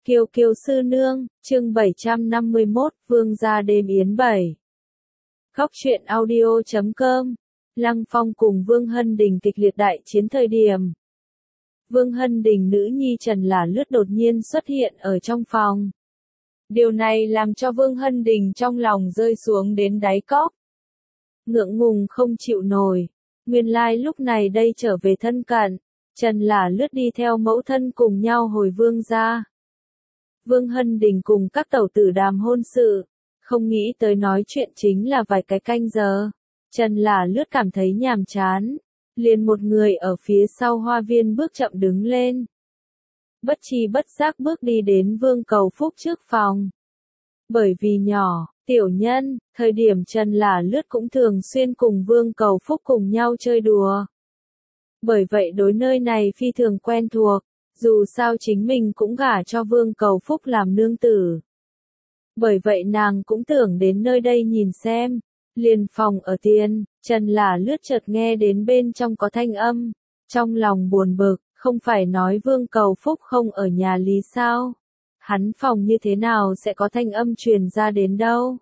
Kiều Kiều sư nương, chương 751, Vương gia đêm yến 7. Góc truyện audio.com. Lăng Phong cùng Vương Hân Đình kịch liệt đại chiến thời điểm. Vương Hân Đình nữ nhi Trần Là Lướt đột nhiên xuất hiện ở trong phòng. Điều này làm cho Vương Hân Đình trong lòng rơi xuống đến đáy cốc. Ngượng ngùng không chịu nổi. Nguyên lai lúc này đây trở về thân cận, Trần Là Lướt đi theo mẫu thân cùng nhau hồi Vương gia. Vương Hân Đình cùng các tẩu tử đàm hôn sự, không nghĩ tới nói chuyện chính là vài cái canh giờ. Trần Là Lướt cảm thấy nhàm chán, liền một người ở phía sau hoa viên bước chậm đứng lên. Bất tri bất giác bước đi đến Vương Cầu Phúc trước phòng. Bởi vì nhỏ, tiểu nhân, thời điểm Trần Là Lướt cũng thường xuyên cùng Vương Cầu Phúc cùng nhau chơi đùa. Bởi vậy đối nơi này phi thường quen thuộc. Dù sao chính mình cũng gả cho Vương Cầu Phúc làm nương tử. Bởi vậy nàng cũng tưởng đến nơi đây nhìn xem. Liền phòng ở tiền, Trần Là Lướt chợt nghe đến bên trong có thanh âm. Trong lòng buồn bực, không phải nói Vương Cầu Phúc không ở nhà lý sao? Hắn phòng như thế nào sẽ có thanh âm truyền ra đến đâu?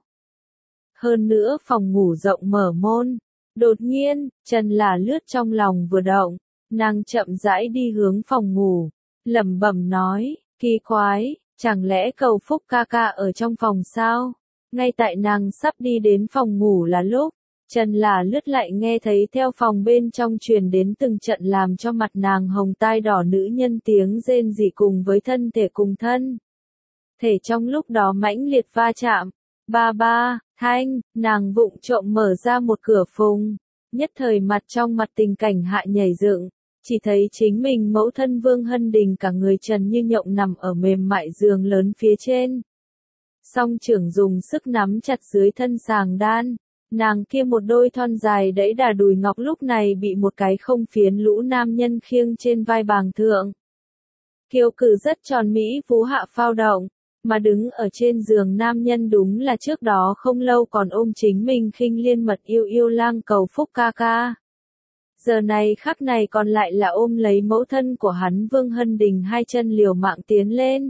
Hơn nữa phòng ngủ rộng mở môn. Đột nhiên, Trần Là Lướt trong lòng vừa động, nàng chậm rãi đi hướng phòng ngủ. Lẩm bẩm nói, kỳ quái, chẳng lẽ Cầu Phúc ca ca ở trong phòng sao? Ngay tại nàng sắp đi đến phòng ngủ là lúc, Trần Là Lướt lại nghe thấy theo phòng bên trong truyền đến từng trận làm cho mặt nàng hồng tai đỏ nữ nhân tiếng rên rỉ cùng với thân thể cùng thân. Thể trong lúc đó mãnh liệt va chạm, ba ba, thanh, nàng vụng trộm mở ra một cửa phùng, nhất thời mặt trong mặt tình cảnh hạ nhảy dựng. Chỉ thấy chính mình mẫu thân Vương Hân Đình cả người trần như nhộng nằm ở mềm mại giường lớn phía trên. Song trưởng dùng sức nắm chặt dưới thân sàng đan, nàng kia một đôi thon dài đẫy đà đùi ngọc lúc này bị một cái không phiến lũ nam nhân khiêng trên vai bàng thượng. Kiều cử rất tròn mỹ phú hạ phao động, mà đứng ở trên giường nam nhân đúng là trước đó không lâu còn ôm chính mình khinh liên mật yêu yêu lang Cầu Phúc ca ca. Giờ này khắc này còn lại là ôm lấy mẫu thân của hắn Vương Hân Đình hai chân liều mạng tiến lên.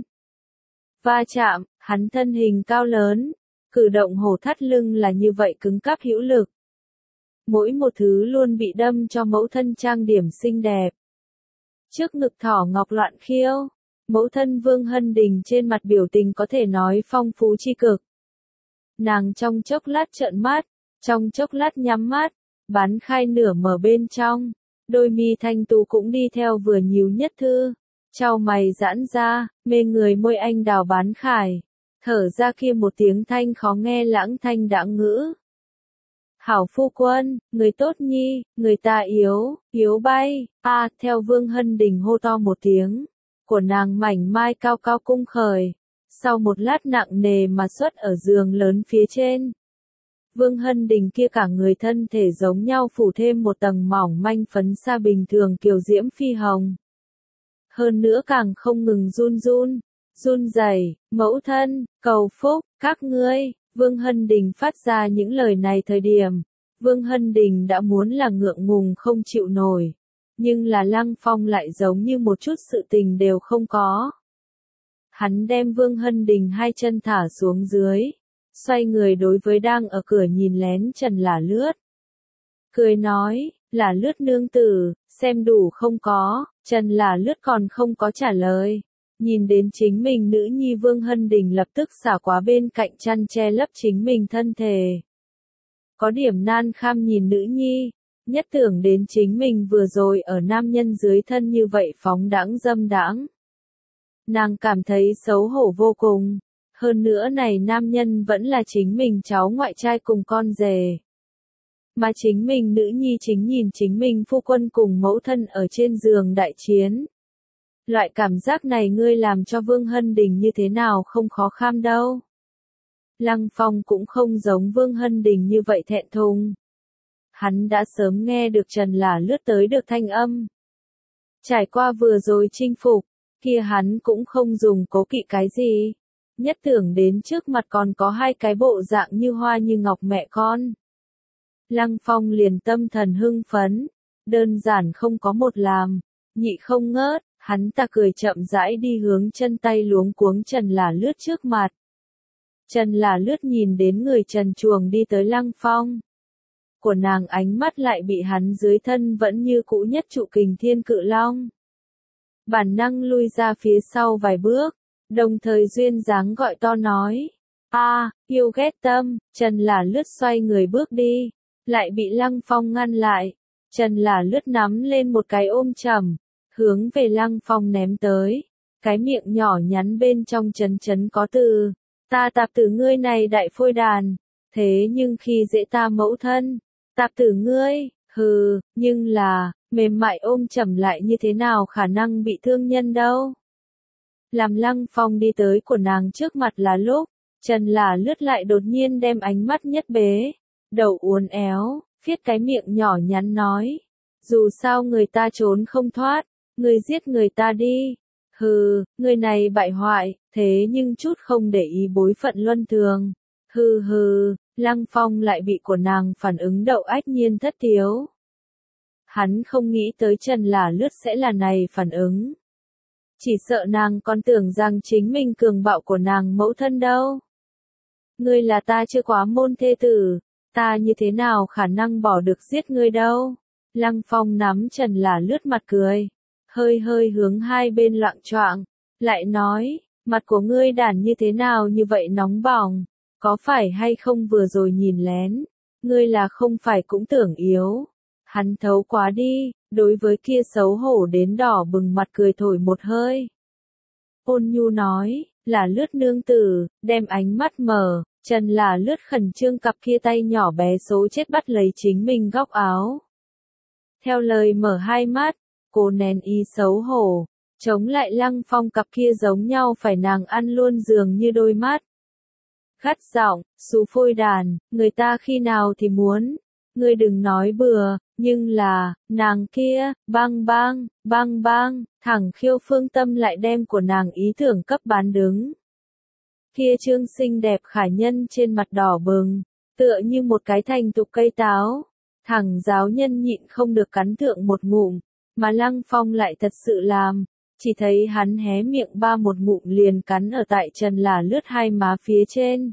Va chạm, hắn thân hình cao lớn, cử động hổ thắt lưng là như vậy cứng cáp hữu lực. Mỗi một thứ luôn bị đâm cho mẫu thân trang điểm xinh đẹp. Trước ngực thỏ ngọc loạn khiêu, mẫu thân Vương Hân Đình trên mặt biểu tình có thể nói phong phú chi cực. Nàng trong chốc lát trợn mắt, trong chốc lát nhắm mắt. Bán khai nửa mở bên trong, đôi mi thanh tú cũng đi theo vừa nhíu nhất thư, chau mày giãn ra, mê người môi anh đào bán khải, thở ra kia một tiếng thanh khó nghe lãng thanh đãng ngữ. Hảo phu quân, người tốt nhi, người ta yếu, yếu bay, theo Vương Hân Đình hô to một tiếng, của nàng mảnh mai cao cao cung khởi, sau một lát nặng nề mà xuất ở giường lớn phía trên. Vương Hân Đình kia cả người thân thể giống nhau phủ thêm một tầng mỏng manh phấn sa bình thường kiều diễm phi hồng. Hơn nữa càng không ngừng run rẩy, mẫu thân, Cầu Phúc, các ngươi, Vương Hân Đình phát ra những lời này thời điểm, Vương Hân Đình đã muốn là ngượng ngùng không chịu nổi, nhưng là Lăng Phong lại giống như một chút sự tình đều không có. Hắn đem Vương Hân Đình hai chân thả xuống dưới. Xoay người đối với đang ở cửa nhìn lén Trần Là Lướt. Cười nói, Là Lướt nương tử, xem đủ không có, Trần Là Lướt còn không có trả lời. Nhìn đến chính mình nữ nhi Vương Hân Đình lập tức xả quá bên cạnh chăn che lấp chính mình thân thể. Có điểm nan kham nhìn nữ nhi, nhất tưởng đến chính mình vừa rồi ở nam nhân dưới thân như vậy phóng đãng dâm đãng. Nàng cảm thấy xấu hổ vô cùng. Hơn nữa này nam nhân vẫn là chính mình cháu ngoại trai cùng con rể. Mà chính mình nữ nhi chính nhìn chính mình phu quân cùng mẫu thân ở trên giường đại chiến. Loại cảm giác này ngươi làm cho Vương Hân Đình như thế nào không khó kham đâu. Lăng Phong cũng không giống Vương Hân Đình như vậy thẹn thùng. Hắn đã sớm nghe được Trần Là Lướt tới được thanh âm. Trải qua vừa rồi chinh phục, kia hắn cũng không dùng cố kỵ cái gì. Nhất tưởng đến trước mặt còn có hai cái bộ dạng như hoa như ngọc mẹ con. Lăng Phong liền tâm thần hưng phấn, đơn giản không có một làm, nhị không ngớt, Hắn ta cười chậm rãi đi hướng chân tay luống cuống Trần Là Lướt trước mặt. Trần Là Lướt nhìn đến người trần truồng đi tới Lăng Phong. Của nàng ánh mắt lại bị hắn dưới thân vẫn như cũ nhất trụ Kình Thiên Cự Long. Bản năng lui ra phía sau vài bước, đồng thời duyên dáng gọi to nói. Yêu ghét tâm, Trần Là Lướt xoay người bước đi, lại bị Lăng Phong ngăn lại. Trần Là Lướt nắm lên một cái ôm chầm, hướng về Lăng Phong ném tới. Cái miệng nhỏ nhắn bên trong chấn chấn có từ. Ta tạp tử ngươi này đại phôi đàn, thế nhưng khi dễ ta mẫu thân, tạp tử ngươi, hừ, nhưng là, mềm mại ôm chầm lại như thế nào khả năng bị thương nhân đâu. Làm Lăng Phong đi tới của nàng trước mặt là lúc, Trần Là Lướt lại đột nhiên đem ánh mắt nhất bế, đầu uốn éo, phiết cái miệng nhỏ nhắn nói. Dù sao người ta trốn không thoát, người giết người ta đi. Hừ, người này bại hoại, thế nhưng chút không để ý bối phận luân thường. Hừ hừ, Lăng Phong lại bị của nàng phản ứng đậu ách nhiên thất thiếu. Hắn không nghĩ tới Trần Là Lướt sẽ là này phản ứng. Chỉ sợ nàng còn tưởng rằng chính mình cường bạo của nàng mẫu thân đâu. Ngươi là ta chưa quá môn thê tử, ta như thế nào khả năng bỏ được giết ngươi đâu. Lăng Phong nắm Trần Là Lướt mặt cười, hơi hơi hướng hai bên loạng choạng, lại nói, mặt của ngươi đàn như thế nào như vậy nóng bỏng, có phải hay không vừa rồi nhìn lén, ngươi là không phải cũng tưởng yếu. Hắn thấu quá đi, đối với kia xấu hổ đến đỏ bừng mặt cười thổi một hơi. Ôn nhu nói, Là Lướt nương tử, đem ánh mắt mở, Trần Là Lướt khẩn trương cặp kia tay nhỏ bé số chết bắt lấy chính mình góc áo. Theo lời mở hai mắt, cô nén ý xấu hổ, chống lại Lăng Phong cặp kia giống nhau phải nàng ăn luôn dường như đôi mắt. Gắt giọng, xú phôi đàn, người ta khi nào thì muốn, ngươi đừng nói bừa, nhưng là, nàng kia, bang bang, bang bang, thẳng khiêu Phương Tâm lại đem của nàng ý tưởng cấp bán đứng. Kia trương xinh đẹp khả nhân trên mặt đỏ bừng, tựa như một cái thành thục cây táo. Thằng giáo nhân nhịn không được cắn thượng một ngụm, mà Lăng Phong lại thật sự làm, chỉ thấy hắn hé miệng ba một ngụm liền cắn ở tại Trần Là Lướt hai má phía trên.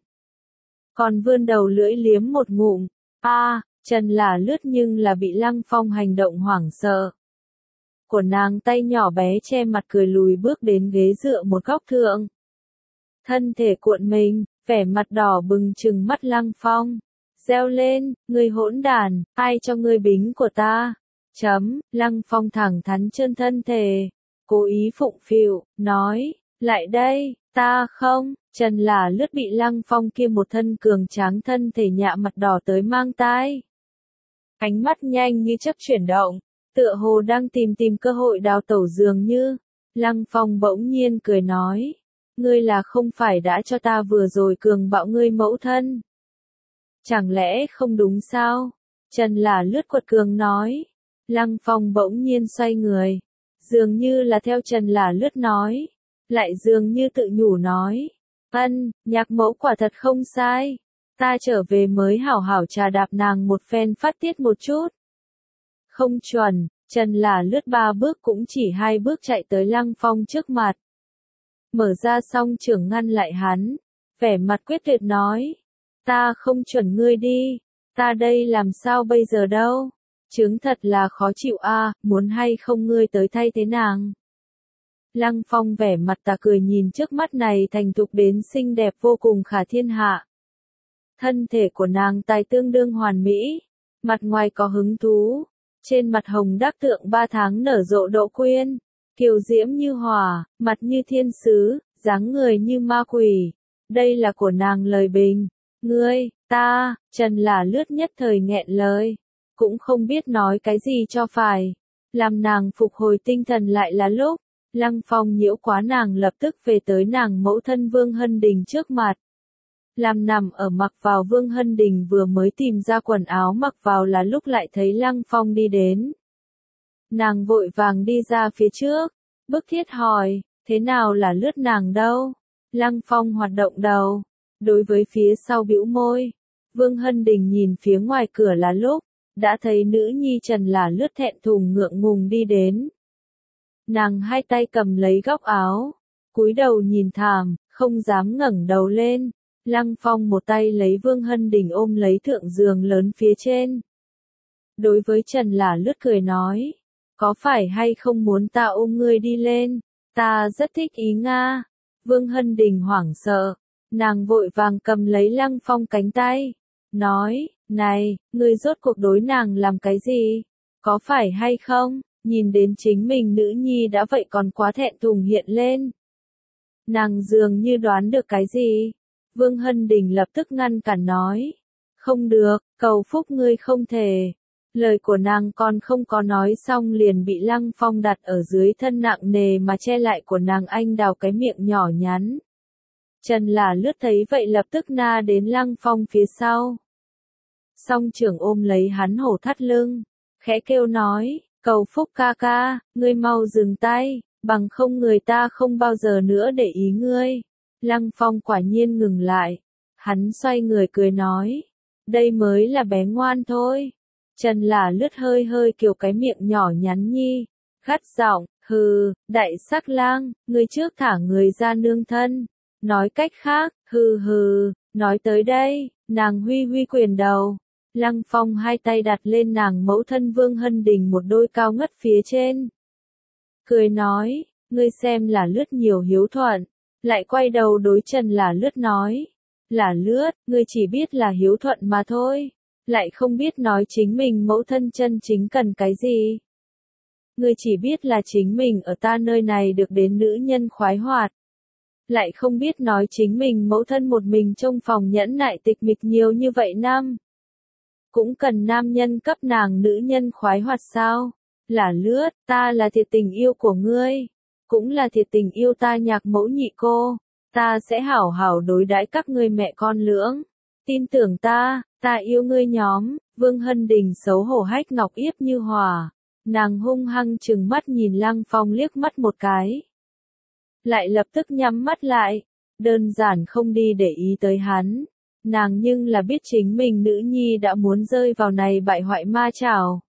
Còn vươn đầu lưỡi liếm một ngụm, Trần Là Lướt nhưng là bị Lăng Phong hành động hoảng sợ. Của nàng tay nhỏ bé che mặt cười lùi bước đến ghế dựa một góc thượng. Thân thể cuộn mình, vẻ mặt đỏ bừng trừng mắt Lăng Phong. Reo lên, ngươi hỗn đàn, ai cho ngươi bính của ta? Lăng Phong thẳng thắn chân thân thể, cố ý phụng phịu, nói, lại đây, ta không. Trần Là Lướt bị Lăng Phong kia một thân cường tráng thân thể nhạ mặt đỏ tới mang tai. Ánh mắt nhanh như chớp chuyển động, tựa hồ đang tìm cơ hội đào tẩu dường như. Lăng Phong bỗng nhiên cười nói, ngươi là không phải đã cho ta vừa rồi cường bạo ngươi mẫu thân? Chẳng lẽ không đúng sao? Trần Là Lướt quật cường nói. Lăng Phong bỗng nhiên xoay người, dường như là theo Trần Là Lướt nói, lại dường như tự nhủ nói, nhạc mẫu quả thật không sai, ta trở về mới hảo hảo trà đạp nàng một phen phát tiết một chút. Không chuẩn, Trần Là Lướt ba bước cũng chỉ hai bước chạy tới Lăng Phong trước mặt. Mở ra song trưởng ngăn lại hắn, vẻ mặt quyết tuyệt nói, ta không chuẩn ngươi đi, ta đây làm sao bây giờ đâu, chứng thật là khó chịu muốn hay không ngươi tới thay thế nàng. Lăng Phong vẻ mặt tà cười nhìn trước mắt này thành thục đến xinh đẹp vô cùng khả thiên hạ. Thân thể của nàng tài tương đương hoàn mỹ, mặt ngoài có hứng thú, trên mặt hồng đắc tượng 3 tháng nở rộ độ quyên, kiều diễm như hỏa, mặt như thiên sứ, dáng người như ma quỷ. Đây là của nàng lời bình. Ngươi, ta, Trần Là Lướt nhất thời nghẹn lời, cũng không biết nói cái gì cho phải. Làm nàng phục hồi tinh thần lại là lúc, Lăng Phong nhiễu quá nàng lập tức về tới nàng mẫu thân Vương Hân Đình trước mặt. Làm nằm ở mặc vào Vương Hân Đình vừa mới tìm ra quần áo mặc vào là lúc lại thấy Lăng Phong đi đến. Nàng vội vàng đi ra phía trước, bức thiết hỏi, thế nào là Lướt nàng đâu? Lăng Phong hoạt động đầu, đối với phía sau bĩu môi. Vương Hân Đình nhìn phía ngoài cửa là lúc, đã thấy nữ nhi Trần Là Lướt thẹn thùng ngượng ngùng đi đến. Nàng hai tay cầm lấy góc áo, cúi đầu nhìn thảm, không dám ngẩng đầu lên. Lăng Phong một tay lấy Vương Hân Đình ôm lấy thượng giường lớn phía trên. Đối với Trần Lả Lướt cười nói, có phải hay không muốn ta ôm ngươi đi lên, ta rất thích ý Nga. Vương Hân Đình hoảng sợ, nàng vội vàng cầm lấy Lăng Phong cánh tay, nói, này, ngươi rốt cuộc đối nàng làm cái gì, có phải hay không, nhìn đến chính mình nữ nhi đã vậy còn quá thẹn thùng hiện lên. Nàng dường như đoán được cái gì. Vương Hân Đình lập tức ngăn cản nói, không được, cầu phúc ngươi không thể. Lời của nàng còn không có nói xong liền bị Lăng Phong đặt ở dưới thân nặng nề mà che lại của nàng anh đào cái miệng nhỏ nhắn. Trần Lả Lướt thấy vậy lập tức na đến Lăng Phong phía sau. Song trưởng ôm lấy hắn hổ thắt lưng, khẽ kêu nói, cầu phúc ca ca, ngươi mau dừng tay, bằng không người ta không bao giờ nữa để ý ngươi. Lăng Phong quả nhiên ngừng lại, hắn xoay người cười nói, đây mới là bé ngoan thôi. Trần Lả Lướt hơi hơi kiều cái miệng nhỏ nhắn nhi, gắt giọng, hừ, đại sắc lang, ngươi trước thả người ra nương thân. Nói cách khác, hừ hừ, nói tới đây, nàng huy huy quyền đầu. Lăng Phong hai tay đặt lên nàng mẫu thân Vương Hân Đình một đôi cao ngất phía trên. Cười nói, ngươi xem Lả Lướt nhiều hiếu thuận. Lại quay đầu đối Trần Lả Lướt nói, Lả Lướt, ngươi chỉ biết là hiếu thuận mà thôi, lại không biết nói chính mình mẫu thân chân chính cần cái gì. Ngươi chỉ biết là chính mình ở ta nơi này được đến nữ nhân khoái hoạt, lại không biết nói chính mình mẫu thân một mình trong phòng nhẫn nại tịch mịch nhiều như vậy năm. Cũng cần nam nhân cấp nàng nữ nhân khoái hoạt sao? Lả Lướt, ta là thiệt tình yêu của ngươi, cũng là thiệt tình yêu ta nhạc mẫu nhị cô, ta sẽ hảo hảo đối đãi các ngươi mẹ con lưỡng. Tin tưởng ta yêu ngươi nhóm. Vương Hân Đình xấu hổ hách ngọc yếp như hòa, nàng hung hăng trừng mắt nhìn Lăng Phong liếc mắt một cái. Lại lập tức nhắm mắt lại, đơn giản không đi để ý tới hắn. Nàng nhưng là biết chính mình nữ nhi đã muốn rơi vào này bại hoại ma chảo.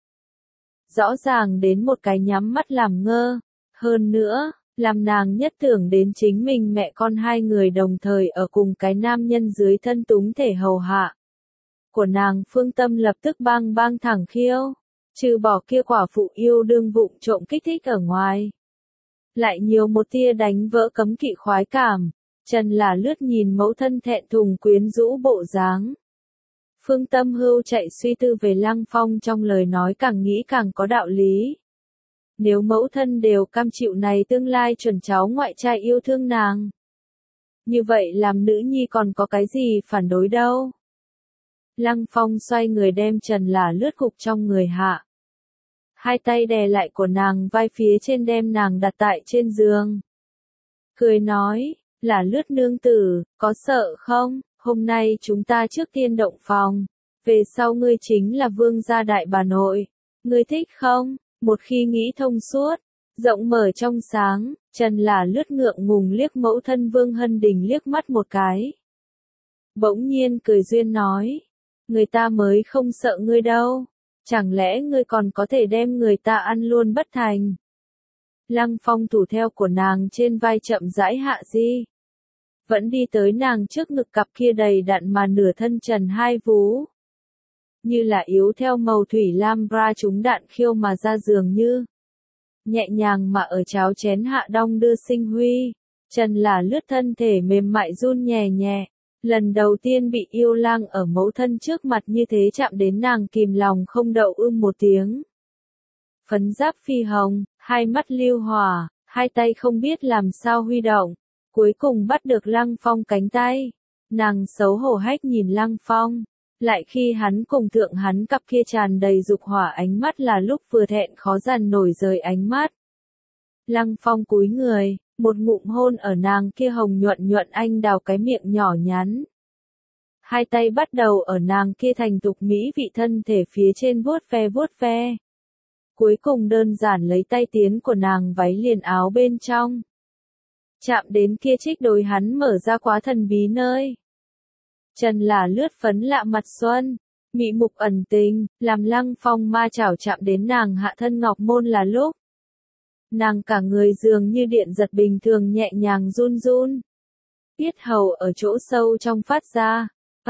Rõ ràng đến một cái nhắm mắt làm ngơ. Hơn nữa, làm nàng nhất tưởng đến chính mình mẹ con hai người đồng thời ở cùng cái nam nhân dưới thân túng thể hầu hạ. Của nàng phương tâm lập tức bang bang thẳng khiêu, trừ bỏ kia quả phụ yêu đương vụng trộm kích thích ở ngoài. Lại nhiều một tia đánh vỡ cấm kỵ khoái cảm. Trần Lả Lướt nhìn mẫu thân thẹn thùng quyến rũ bộ dáng. Phương Tâm Hưu chạy suy tư về Lăng Phong trong lời nói càng nghĩ càng có đạo lý. Nếu mẫu thân đều cam chịu này tương lai chuẩn cháu ngoại trai yêu thương nàng. Như vậy làm nữ nhi còn có cái gì phản đối đâu. Lăng Phong xoay người đem Trần Lả Lướt gục trong người hạ. Hai tay đè lại của nàng vai phía trên đem nàng đặt tại trên giường. Cười nói, Lả Lướt nương tử, có sợ không? Hôm nay chúng ta trước tiên động phòng. Về sau ngươi chính là vương gia đại bà nội. Ngươi thích không? Một khi nghĩ thông suốt, rộng mở trong sáng, Trần Lả Lướt ngượng ngùng liếc mẫu thân Vương Hân Đình liếc mắt một cái. Bỗng nhiên cười duyên nói, người ta mới không sợ ngươi đâu. Chẳng lẽ ngươi còn có thể đem người ta ăn luôn bất thành? Lăng Phong thủ theo của nàng trên vai chậm rãi hạ di. Vẫn đi tới nàng trước ngực cặp kia đầy đặn mà nửa thân trần hai vú. Như là yếu theo màu thủy lam bra trúng đạn khiêu mà ra giường như. Nhẹ nhàng mà ở cháo chén hạ đong đưa sinh huy. Trần Lả Lướt thân thể mềm mại run nhẹ nhẹ. Lần đầu tiên bị yêu lang ở mẫu thân trước mặt như thế chạm đến nàng kìm lòng không đậu một tiếng. Phấn giáp phi hồng, hai mắt lưu hỏa, hai tay không biết làm sao huy động. Cuối cùng bắt được Lăng Phong cánh tay. Nàng xấu hổ hách nhìn Lăng Phong. Lại khi hắn cùng thượng hắn cặp kia tràn đầy dục hỏa ánh mắt là lúc vừa thẹn khó dằn nổi rời ánh mắt. Lăng Phong cúi người, một ngụm hôn ở nàng kia hồng nhuận nhuận anh đào cái miệng nhỏ nhắn. Hai tay bắt đầu ở nàng kia thành thục mỹ vị thân thể phía trên vuốt ve. Cuối cùng đơn giản lấy tay tiến của nàng váy liền áo bên trong. Chạm đến kia trích đôi hắn mở ra quá thần bí nơi. Trần Lả Lướt phấn lạ mặt xuân, mị mục ẩn tình, làm Lăng Phong ma chảo chạm đến nàng hạ thân ngọc môn là lúc. Nàng cả người dường như điện giật bình thường nhẹ nhàng run run. Yết hầu ở chỗ sâu trong phát ra.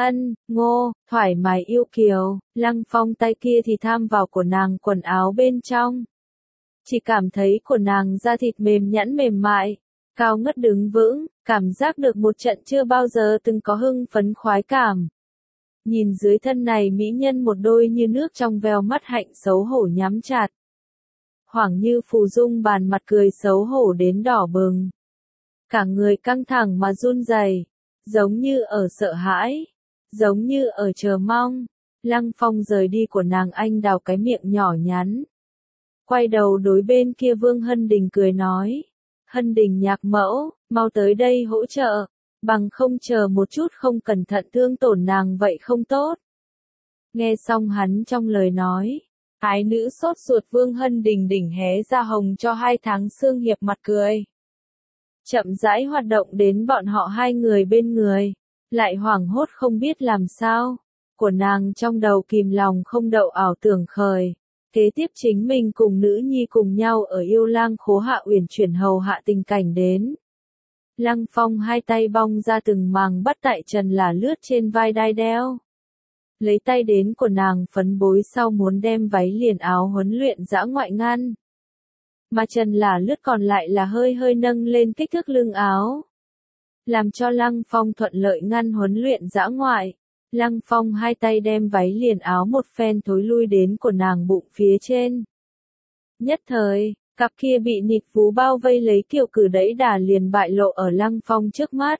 Ngô, thoải mái yêu kiều, Lăng Phong tay kia thì tham vào của nàng quần áo bên trong. Chỉ cảm thấy của nàng da thịt mềm nhẵn mềm mại, cao ngất đứng vững, cảm giác được một trận chưa bao giờ từng có hưng phấn khoái cảm. Nhìn dưới thân này mỹ nhân một đôi như nước trong veo mắt hạnh xấu hổ nhắm chặt. Hoảng Như phù dung bàn mặt cười xấu hổ đến đỏ bừng. Cả người căng thẳng mà run rẩy, giống như ở sợ hãi, giống như ở chờ mong. Lăng Phong rời đi của nàng anh đào cái miệng nhỏ nhắn. Quay đầu đối bên kia Vương Hân Đình cười nói. Hân Đình nhạc mẫu, mau tới đây hỗ trợ, bằng không chờ một chút không cẩn thận thương tổn nàng vậy không tốt. Nghe xong hắn trong lời nói, ái nữ sốt ruột Vương Hân Đình đỉnh hé ra hồng cho 2 tháng xương hiệp mặt cười. Chậm rãi hoạt động đến bọn họ 2 người bên người, lại hoảng hốt không biết làm sao, của nàng trong đầu kìm lòng không đậu ảo tưởng khởi. Kế tiếp chính mình cùng nữ nhi cùng nhau ở Yêu Lang Khố hạ uyển chuyển hầu hạ tình cảnh đến. Lăng Phong 2 tay bong ra từng màng bắt tại trần là lướt trên vai đai đeo. Lấy tay đến của nàng phấn bối sau muốn đem váy liền áo huấn luyện dã ngoại ngăn. Mà trần là lướt còn lại là hơi hơi nâng lên kích thước lưng áo. Làm cho Lăng Phong thuận lợi ngăn huấn luyện dã ngoại. Lăng Phong 2 tay đem váy liền áo một phen thối lui đến của nàng bụng phía trên. Nhất thời, cặp kia bị nịt vú bao vây lấy kiểu cử đẩy đà liền bại lộ ở Lăng Phong trước mắt.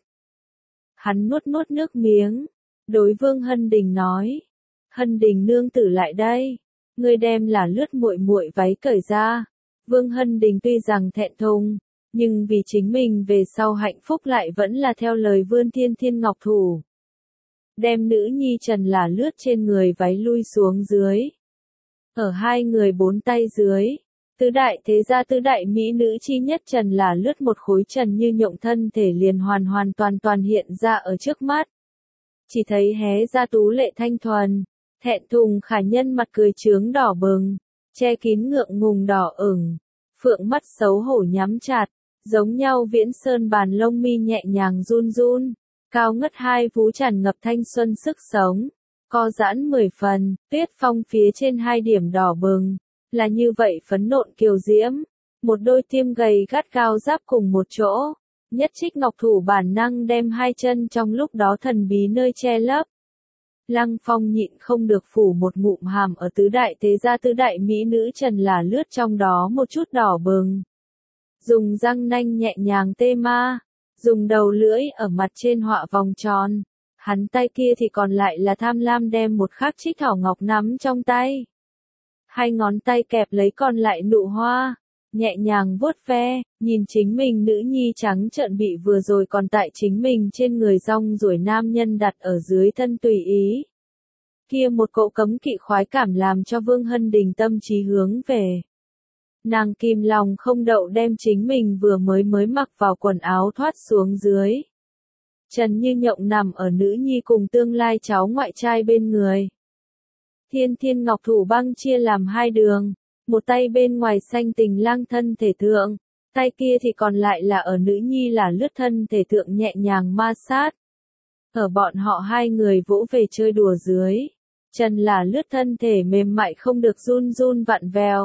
Hắn nuốt nước miếng, đối Vương Hân Đình nói. Hân Đình nương tử lại đây, ngươi đem là lướt muội muội váy cởi ra. Vương Hân Đình tuy rằng thẹn thùng, nhưng vì chính mình về sau hạnh phúc lại vẫn là theo lời vươn thiên thiên ngọc thủ. Đem nữ nhi trần là lướt trên người váy lui xuống dưới. Ở 2 người 4 tay dưới, tứ đại thế gia tứ đại mỹ nữ chi nhất trần là lướt một khối trần như nhộng thân thể liền hoàn toàn hiện ra ở trước mắt. Chỉ thấy hé ra tú lệ thanh thuần, thẹn thùng khả nhân mặt cười trướng đỏ bừng, che kín ngượng ngùng đỏ ửng, phượng mắt xấu hổ nhắm chặt, giống nhau viễn sơn bàn lông mi nhẹ nhàng run run. Cao ngất 2 vú tràn ngập thanh xuân sức sống, co giãn 10 phần, tuyết phong phía trên 2 điểm đỏ bừng, là như vậy phấn nộn kiều diễm, một đôi tiêm gầy gắt cao giáp cùng một chỗ, nhất trích ngọc thủ bản năng đem 2 chân trong lúc đó thần bí nơi che lấp. Lăng Phong nhịn không được phủ một ngụm hàm ở tứ đại thế gia tứ đại mỹ nữ trần là lướt trong đó một chút đỏ bừng. Dùng răng nanh nhẹ nhàng tê ma. Dùng đầu lưỡi ở mặt trên họa vòng tròn, hắn tay kia thì còn lại là tham lam đem một khắc trích thảo ngọc nắm trong tay. 2 ngón tay kẹp lấy còn lại nụ hoa, nhẹ nhàng vuốt ve, nhìn chính mình nữ nhi trắng trợn bị vừa rồi còn tại chính mình trên người rong ruổi nam nhân đặt ở dưới thân tùy ý. Kia một cỗ cấm kỵ khoái cảm làm cho Vương Hân Đình tâm trí hướng về. Nàng kìm lòng không đậu đem chính mình vừa mới mặc vào quần áo thoát xuống dưới. Trần như nhộng nằm ở nữ nhi cùng tương lai cháu ngoại trai bên người. Thiên thiên ngọc thủ băng chia làm 2 đường, một tay bên ngoài xanh tình lang thân thể thượng, tay kia thì còn lại là ở nữ nhi là lướt thân thể thượng nhẹ nhàng ma sát. Ở bọn họ 2 người vỗ về chơi đùa dưới, Trần là lướt thân thể mềm mại không được run run vặn vẹo.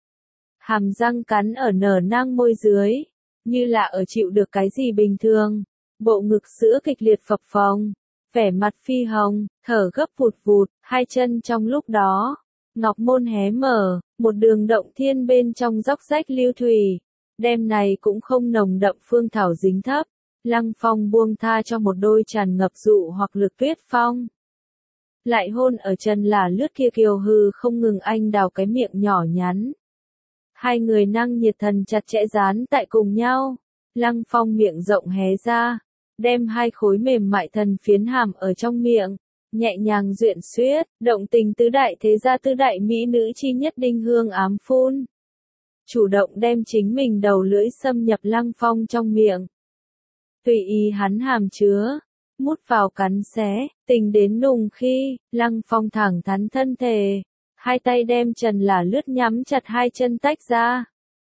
Hàm răng cắn ở nở nang môi dưới, như là ở chịu được cái gì bình thường. Bộ ngực sữa kịch liệt phập phồng, vẻ mặt phi hồng, thở gấp vụt vụt, 2 chân trong lúc đó. Ngọc môn hé mở, một đường động thiên bên trong dốc rách lưu thủy. Đêm này cũng không nồng đậm phương thảo dính thấp. Lăng Phong buông tha cho một đôi tràn ngập dụ hoặc lực tuyết phong. Lại hôn ở chân là lướt kia kiều hư không ngừng anh đào cái miệng nhỏ nhắn. 2 người năng nhiệt thần chặt chẽ dán tại cùng nhau. Lăng Phong miệng rộng hé ra, đem 2 khối mềm mại thần phiến hàm ở trong miệng, nhẹ nhàng duyện xuyết, động tình tứ đại thế gia tứ đại mỹ nữ chi nhất đinh hương ám phun. Chủ động đem chính mình đầu lưỡi xâm nhập Lăng Phong trong miệng. Tùy ý hắn hàm chứa, mút vào cắn xé, tình đến nùng khi, Lăng Phong thẳng thắn thân thể. 2 tay đem trần là lướt nhắm chặt 2 chân tách ra.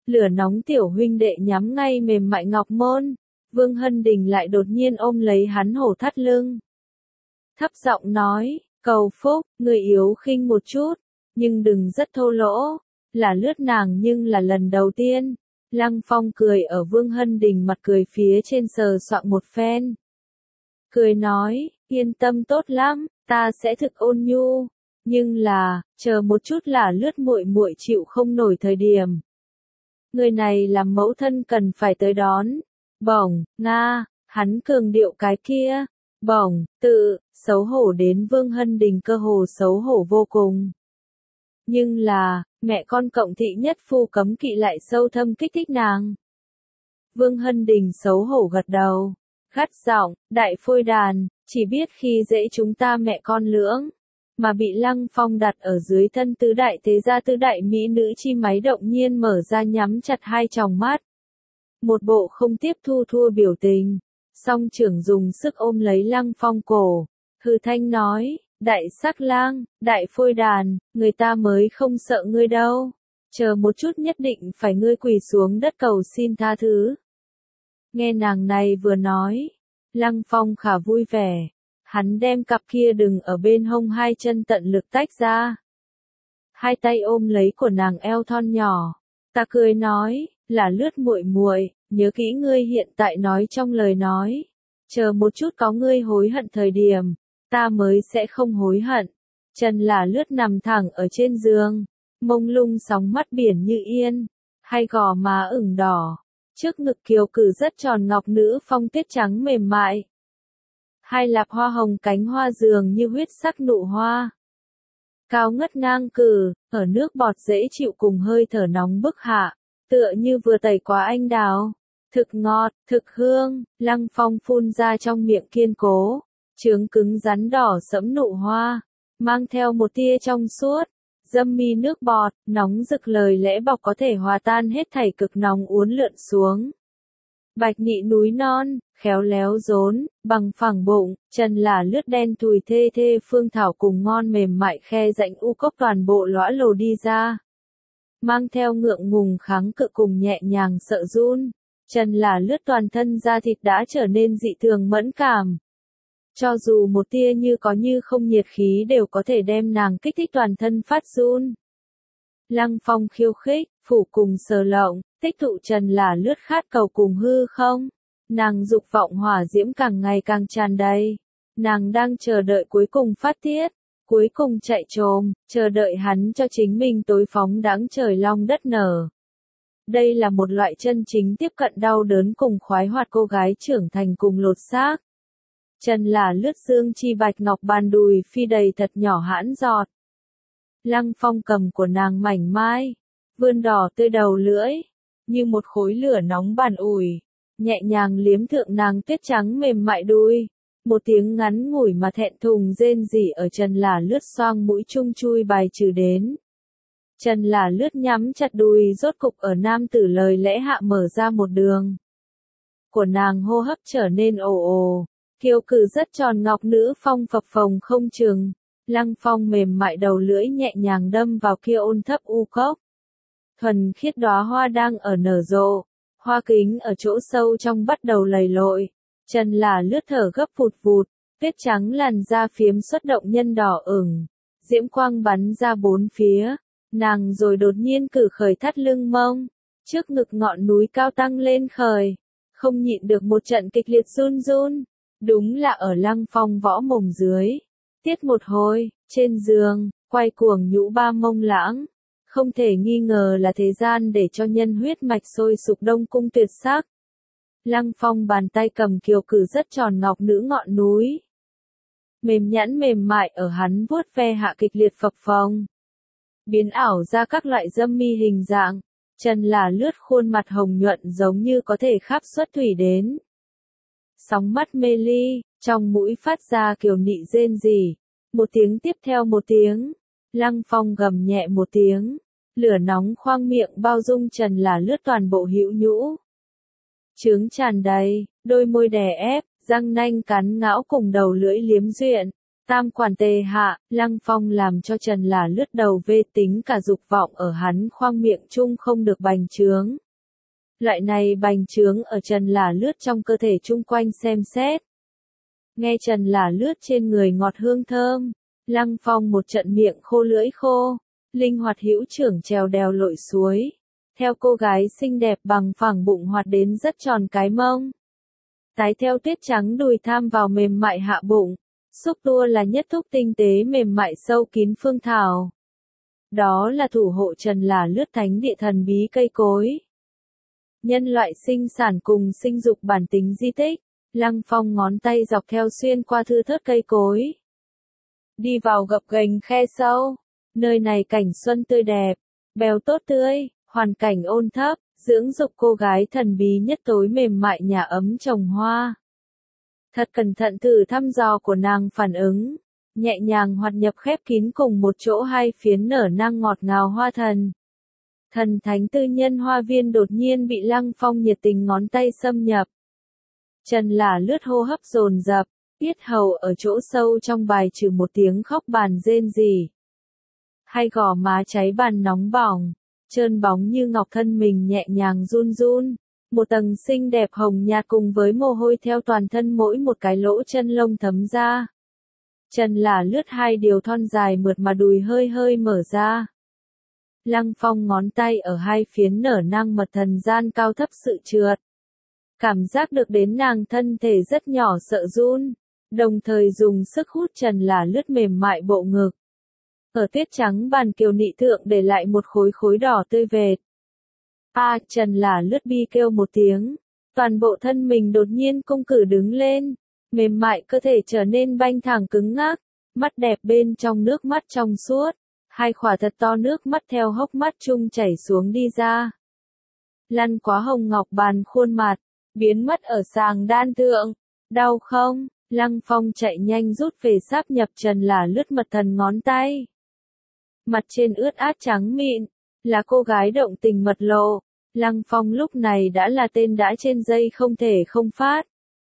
Lửa nóng tiểu huynh đệ nhắm ngay mềm mại ngọc môn, Vương Hân Đình lại đột nhiên ôm lấy hắn hổ thắt lưng. Thấp giọng nói, cầu phúc, người yếu khinh một chút, nhưng đừng rất thô lỗ, là lướt nàng nhưng là lần đầu tiên. Lăng Phong cười ở Vương Hân Đình mặt cười phía trên sờ soạng một phen. Cười nói, yên tâm tốt lắm, ta sẽ thực ôn nhu, nhưng là, chờ một chút là lướt muội muội chịu không nổi thời điểm. Người này làm mẫu thân cần phải tới đón. Bổng, Nga, hắn cường điệu cái kia. Bổng, tự, xấu hổ đến Vương Hân Đình cơ hồ xấu hổ vô cùng. Nhưng là, mẹ con cộng thị nhất phu cấm kỵ lại sâu thâm kích thích nàng. Vương Hân Đình xấu hổ gật đầu, gắt giọng, đại phôi đàn, chỉ biết khi dễ chúng ta mẹ con lưỡng, mà bị Lăng Phong đặt ở dưới thân tứ đại thế gia tứ đại mỹ nữ chi máy động nhiên mở ra nhắm chặt hai tròng mắt. Một bộ không tiếp thu thua biểu tình, song trưởng dùng sức ôm lấy Lăng Phong cổ, hừ thanh nói, đại sắc lang, đại phôi đàn, người ta mới không sợ ngươi đâu, chờ một chút nhất định phải ngươi quỳ xuống đất cầu xin tha thứ. Nghe nàng này vừa nói, Lăng Phong khá vui vẻ, hắn đem cặp kia đừng ở bên hông hai chân tận lực tách ra. Hai tay ôm lấy của nàng eo thon nhỏ, ta cười nói, là lướt muội muội, nhớ kỹ ngươi hiện tại nói trong lời nói, chờ một chút có ngươi hối hận thời điểm, ta mới sẽ không hối hận. Chân là lướt nằm thẳng ở trên giường, mông lung sóng mắt biển như yên, hai gò má ửng đỏ, trước ngực kiều cử rất tròn ngọc nữ phong tiết trắng mềm mại. Hai lạp hoa hồng cánh hoa dường như huyết sắc nụ hoa. Cao ngất ngang cử, ở nước bọt dễ chịu cùng hơi thở nóng bức hạ, tựa như vừa tẩy quá anh đào. Thực ngọt, thực hương, Lăng Phong phun ra trong miệng kiên cố, trướng cứng rắn đỏ sẫm nụ hoa, mang theo một tia trong suốt, dâm mi nước bọt, nóng rực lời lẽ bọc có thể hòa tan hết thảy cực nóng uốn lượn xuống. Bạch nị núi non, khéo léo rốn, bằng phẳng bụng, chân là lướt đen thùi thê thê phương thảo cùng ngon mềm mại khe rãnh u cốc toàn bộ lõa lồ đi ra. Mang theo ngượng ngùng kháng cự cùng nhẹ nhàng sợ run, chân là lướt toàn thân da thịt đã trở nên dị thường mẫn cảm. Cho dù một tia như có như không nhiệt khí đều có thể đem nàng kích thích toàn thân phát run. Lăng Phong khiêu khích, phủ cùng sờ lộng, tích tụ trần là lướt khát cầu cùng hư không. Nàng dục vọng hỏa diễm càng ngày càng tràn đầy. Nàng đang chờ đợi cuối cùng phát tiết, cuối cùng chạy trồm, chờ đợi hắn cho chính mình tối phóng đãng trời long đất nở. Đây là một loại chân chính tiếp cận đau đớn cùng khoái hoạt cô gái trưởng thành cùng lột xác. Chân là lướt dương chi bạch ngọc bàn đùi phi đầy thật nhỏ hãn giọt. Lăng Phong cầm của nàng mảnh mai, vươn đỏ tươi đầu lưỡi, như một khối lửa nóng bàn ủi, nhẹ nhàng liếm thượng nàng tuyết trắng mềm mại đùi. Một tiếng ngắn ngủi mà thẹn thùng rên rỉ ở chân là lướt xoang mũi chung chui bài trừ đến. Chân là lướt nhắm chặt đùi rốt cục ở nam tử lời lẽ hạ mở ra một đường. Của nàng hô hấp trở nên ồ ồ, kiều cử rất tròn ngọc nữ phong phập phồng không chừng. Lăng Phong mềm mại đầu lưỡi nhẹ nhàng đâm vào kia ôn thấp u cốc. Thuần khiết đóa hoa đang ở nở rộ, hoa kính ở chỗ sâu trong bắt đầu lầy lội. Chân là lướt thở gấp phụt vụt, tuyết trắng làn da phiếm xuất động nhân đỏ ửng, diễm quang bắn ra bốn phía, nàng rồi đột nhiên cử khởi thắt lưng mông, trước ngực ngọn núi cao tăng lên khởi, không nhịn được một trận kịch liệt run run, đúng là ở Lăng Phong võ mồm dưới, tiết một hồi, trên giường, quay cuồng nhũ ba mông lãng, không thể nghi ngờ là thế gian để cho nhân huyết mạch sôi sục đông cung tuyệt sắc. Lăng Phong bàn tay cầm kiều cử rất tròn ngọc nữ ngọn núi. Mềm nhẵn mềm mại ở hắn vuốt ve hạ kịch liệt phập phồng. Biến ảo ra các loại dâm mi hình dạng, chân là lướt khuôn mặt hồng nhuận giống như có thể khắp xuất thủy đến. Sóng mắt mê ly, trong mũi phát ra kiều nị rên rỉ, một tiếng tiếp theo một tiếng. Lăng Phong gầm nhẹ một tiếng, lửa nóng khoang miệng bao dung trần là lướt toàn bộ hữu nhũ. Trướng tràn đầy, đôi môi đè ép, răng nanh cắn ngão cùng đầu lưỡi liếm duyện, Tam quản tề hạ, Lăng Phong làm cho Trần là lướt đầu vê tính cả dục vọng ở hắn khoang miệng chung không được bành trướng. Loại này bành trướng ở Trần là lướt trong cơ thể chung quanh xem xét. Nghe Trần là lướt trên người ngọt hương thơm, Lăng Phong một trận miệng khô lưỡi khô, linh hoạt hữu trưởng trèo đèo lội suối. Theo cô gái xinh đẹp bằng phẳng bụng hoạt đến rất tròn cái mông. Tái theo tuyết trắng đùi tham vào mềm mại hạ bụng. Xúc tua là nhất thúc tinh tế mềm mại sâu kín phương thảo. Đó là thủ hộ Trần là lướt thánh địa thần bí cây cối. Nhân loại sinh sản cùng sinh dục bản tính di tích, Lăng Phong ngón tay dọc theo xuyên qua thưa thớt cây cối. Đi vào gập ghềnh khe sâu, nơi này cảnh xuân tươi đẹp, bèo tốt tươi, hoàn cảnh ôn thấp, dưỡng dục cô gái thần bí nhất tối mềm mại nhà ấm trồng hoa. Thật cẩn thận thử thăm dò của nàng phản ứng, nhẹ nhàng hoạt nhập khép kín cùng một chỗ hai phiến nở nang ngọt ngào hoa thần. Thần thánh tư nhân hoa viên đột nhiên bị Lăng Phong nhiệt tình ngón tay xâm nhập. Trần là lướt hô hấp dồn dập, yết hầu ở chỗ sâu trong bài trừ một tiếng khóc bàn rên rỉ. Hai gò má cháy bàn nóng bỏng, trơn bóng như ngọc thân mình nhẹ nhàng run run. Một tầng xinh đẹp hồng nhạt cùng với mồ hôi theo toàn thân mỗi một cái lỗ chân lông thấm ra. Trần là lướt hai điều thon dài mượt mà đùi hơi hơi mở ra. Lăng Phong ngón tay ở hai phiến nở nang mật thần gian cao thấp sự trượt. Cảm giác được đến nàng thân thể rất nhỏ sợ run, đồng thời dùng sức hút Trần là lướt mềm mại bộ ngực. Ở tuyết trắng bàn kiều nị thượng để lại một khối khối đỏ tươi vệt. Trần là lướt bi kêu một tiếng, toàn bộ thân mình đột nhiên cung cử đứng lên, mềm mại cơ thể trở nên banh thẳng cứng ngắc, mắt đẹp bên trong nước mắt trong suốt, hai khỏa thật to nước mắt theo hốc mắt chung chảy xuống đi ra. Lăn quá hồng ngọc bàn khuôn mặt, biến mất ở sàng đan thượng, đau không? Lăng Phong chạy nhanh rút về sáp nhập Trần là lướt mật thần ngón tay. Mặt trên ướt át trắng mịn, là cô gái động tình mật lộ. Lăng Phong lúc này đã là tên đã trên dây không thể không phát.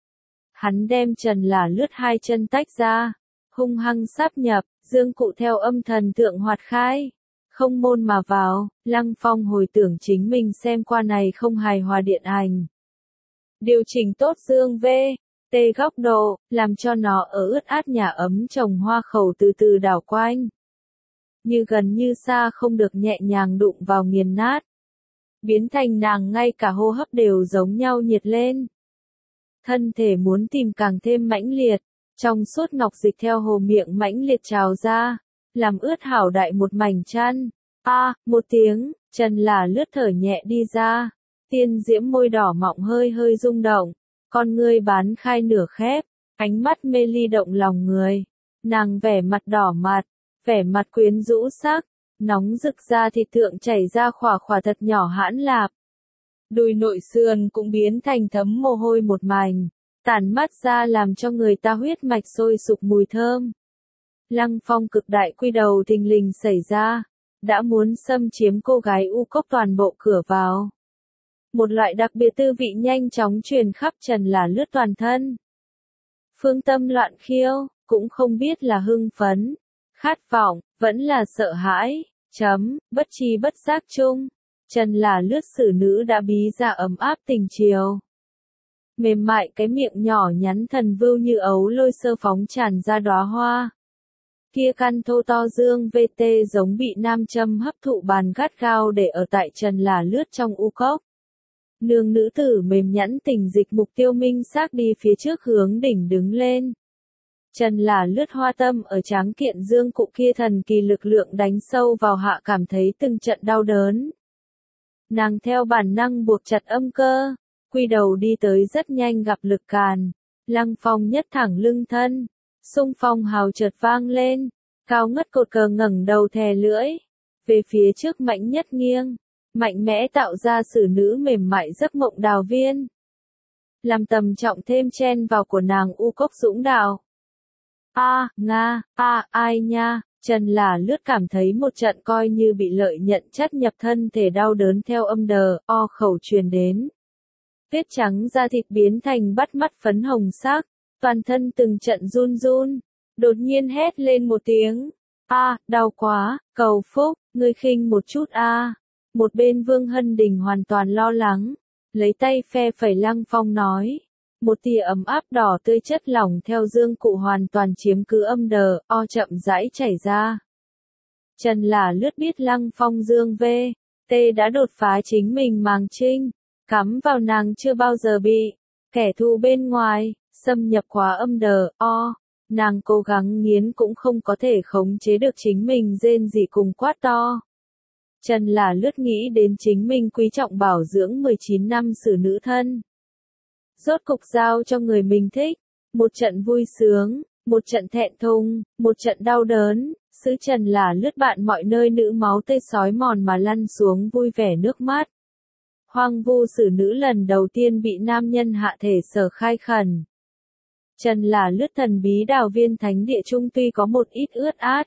Hắn đem Trần là lướt hai chân tách ra, hung hăng sáp nhập, dương cụ theo âm thần thượng hoạt khai. Không môn mà vào, Lăng Phong hồi tưởng chính mình xem qua này không hài hòa điện ảnh. Điều chỉnh tốt dương V, T góc độ, làm cho nó ở ướt át nhà ấm trồng hoa khẩu từ từ đảo quanh. Như gần như xa không được nhẹ nhàng đụng vào nghiền nát. Biến thành nàng ngay cả hô hấp đều giống nhau nhiệt lên. Thân thể muốn tìm càng thêm mãnh liệt, trong suốt ngọc dịch theo hồ miệng mãnh liệt trào ra, làm ướt hảo đại một mảnh chăn. Một tiếng, Trần là lướt thở nhẹ đi ra, tiên diễm môi đỏ mọng hơi hơi rung động, con ngươi bán khai nửa khép, ánh mắt mê ly động lòng người. Nàng vẻ mặt đỏ mặt, vẻ mặt quyến rũ sắc. Nóng rực ra thịt thượng chảy ra khỏa khỏa thật nhỏ hãn lạp. Đùi nội sườn cũng biến thành thấm mồ hôi một mảnh, tản mắt ra làm cho người ta huyết mạch sôi sục mùi thơm. Lăng Phong cực đại quy đầu thình lình xảy ra, đã muốn xâm chiếm cô gái u cốc toàn bộ cửa vào. Một loại đặc biệt tư vị nhanh chóng truyền khắp Trần là lướt toàn thân. Phương tâm loạn khiêu, cũng không biết là hưng phấn, khát vọng, vẫn là sợ hãi. Bất tri bất giác chung, Trần là lướt xử nữ đã bí ra ấm áp tình chiều. Mềm mại cái miệng nhỏ nhắn thần vưu như ấu lôi sơ phóng tràn ra đóa hoa. Kia căn thô to dương VT giống bị nam châm hấp thụ bàn gắt gao để ở tại Trần là lướt trong u cốc. Nương nữ tử mềm nhẵn tình dịch mục tiêu minh xác đi phía trước hướng đỉnh đứng lên. Trần là lướt hoa tâm ở tráng kiện dương cụ kia thần kỳ lực lượng đánh sâu vào hạ cảm thấy từng trận đau đớn. Nàng theo bản năng buộc chặt âm cơ, quy đầu đi tới rất nhanh gặp lực càn. Lăng Phong nhất thẳng lưng thân, xung phong hào chợt vang lên, cao ngất cột cờ ngẩng đầu thè lưỡi, về phía trước mạnh nhất nghiêng, mạnh mẽ tạo ra xử nữ mềm mại giấc mộng đào viên. Làm tầm trọng thêm chen vào của nàng u cốc dũng đạo. Ai nha, Trần là lướt cảm thấy một trận coi như bị lợi nhận chất nhập thân thể đau đớn theo âm đờ, khẩu truyền đến. Tuyết trắng da thịt biến thành bắt mắt phấn hồng sắc, toàn thân từng trận run run, đột nhiên hét lên một tiếng. A, đau quá, cầu phúc, ngươi khinh một chút a. Một bên Vương Hân Đình hoàn toàn lo lắng, lấy tay phe phẩy Lăng Phong nói. Một tia ấm áp đỏ tươi chất lỏng theo dương cụ hoàn toàn chiếm cứ âm đờ, chậm rãi chảy ra. Trần là lướt biết Lăng Phong dương V.T đã đột phá chính mình màng trinh, cắm vào nàng chưa bao giờ bị kẻ thù bên ngoài xâm nhập quá âm đờ, nàng cố gắng nghiến cũng không có thể khống chế được chính mình rên rỉ cùng quát to. Trần là lướt nghĩ đến chính mình quý trọng bảo dưỡng 19 năm xử nữ thân. Rốt cục giao cho người mình thích, một trận vui sướng, một trận thẹn thùng, một trận đau đớn, sứ Trần là lướt bạn mọi nơi nữ máu tê sói mòn mà lăn xuống vui vẻ nước mắt. Hoang vu xử nữ lần đầu tiên bị nam nhân hạ thể sở khai khẩn. Trần là lướt thần bí đào viên thánh địa trung tuy có một ít ướt át,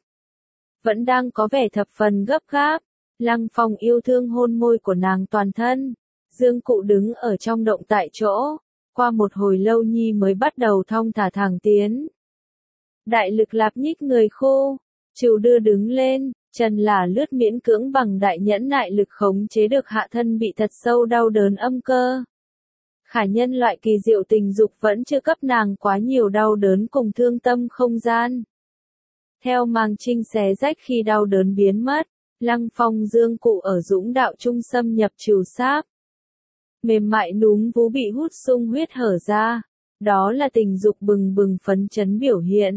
vẫn đang có vẻ thập phần gấp gáp. Lăng Phong yêu thương hôn môi của nàng toàn thân. Dương cụ đứng ở trong động tại chỗ, qua một hồi lâu nhi mới bắt đầu thong thả thẳng tiến. Đại lực lạp nhích người khô, chịu đưa đứng lên, Trần là lướt miễn cưỡng bằng đại nhẫn nại lực khống chế được hạ thân bị thật sâu đau đớn âm cơ. Khả nhân loại kỳ diệu tình dục vẫn chưa cấp nàng quá nhiều đau đớn cùng thương tâm không gian. Theo màng trinh xé rách khi đau đớn biến mất, Lăng Phong dương cụ ở dũng đạo trung xâm nhập trừ sáp. Mềm mại núm vú bị hút sung huyết hở ra. Đó là tình dục bừng bừng phấn chấn biểu hiện.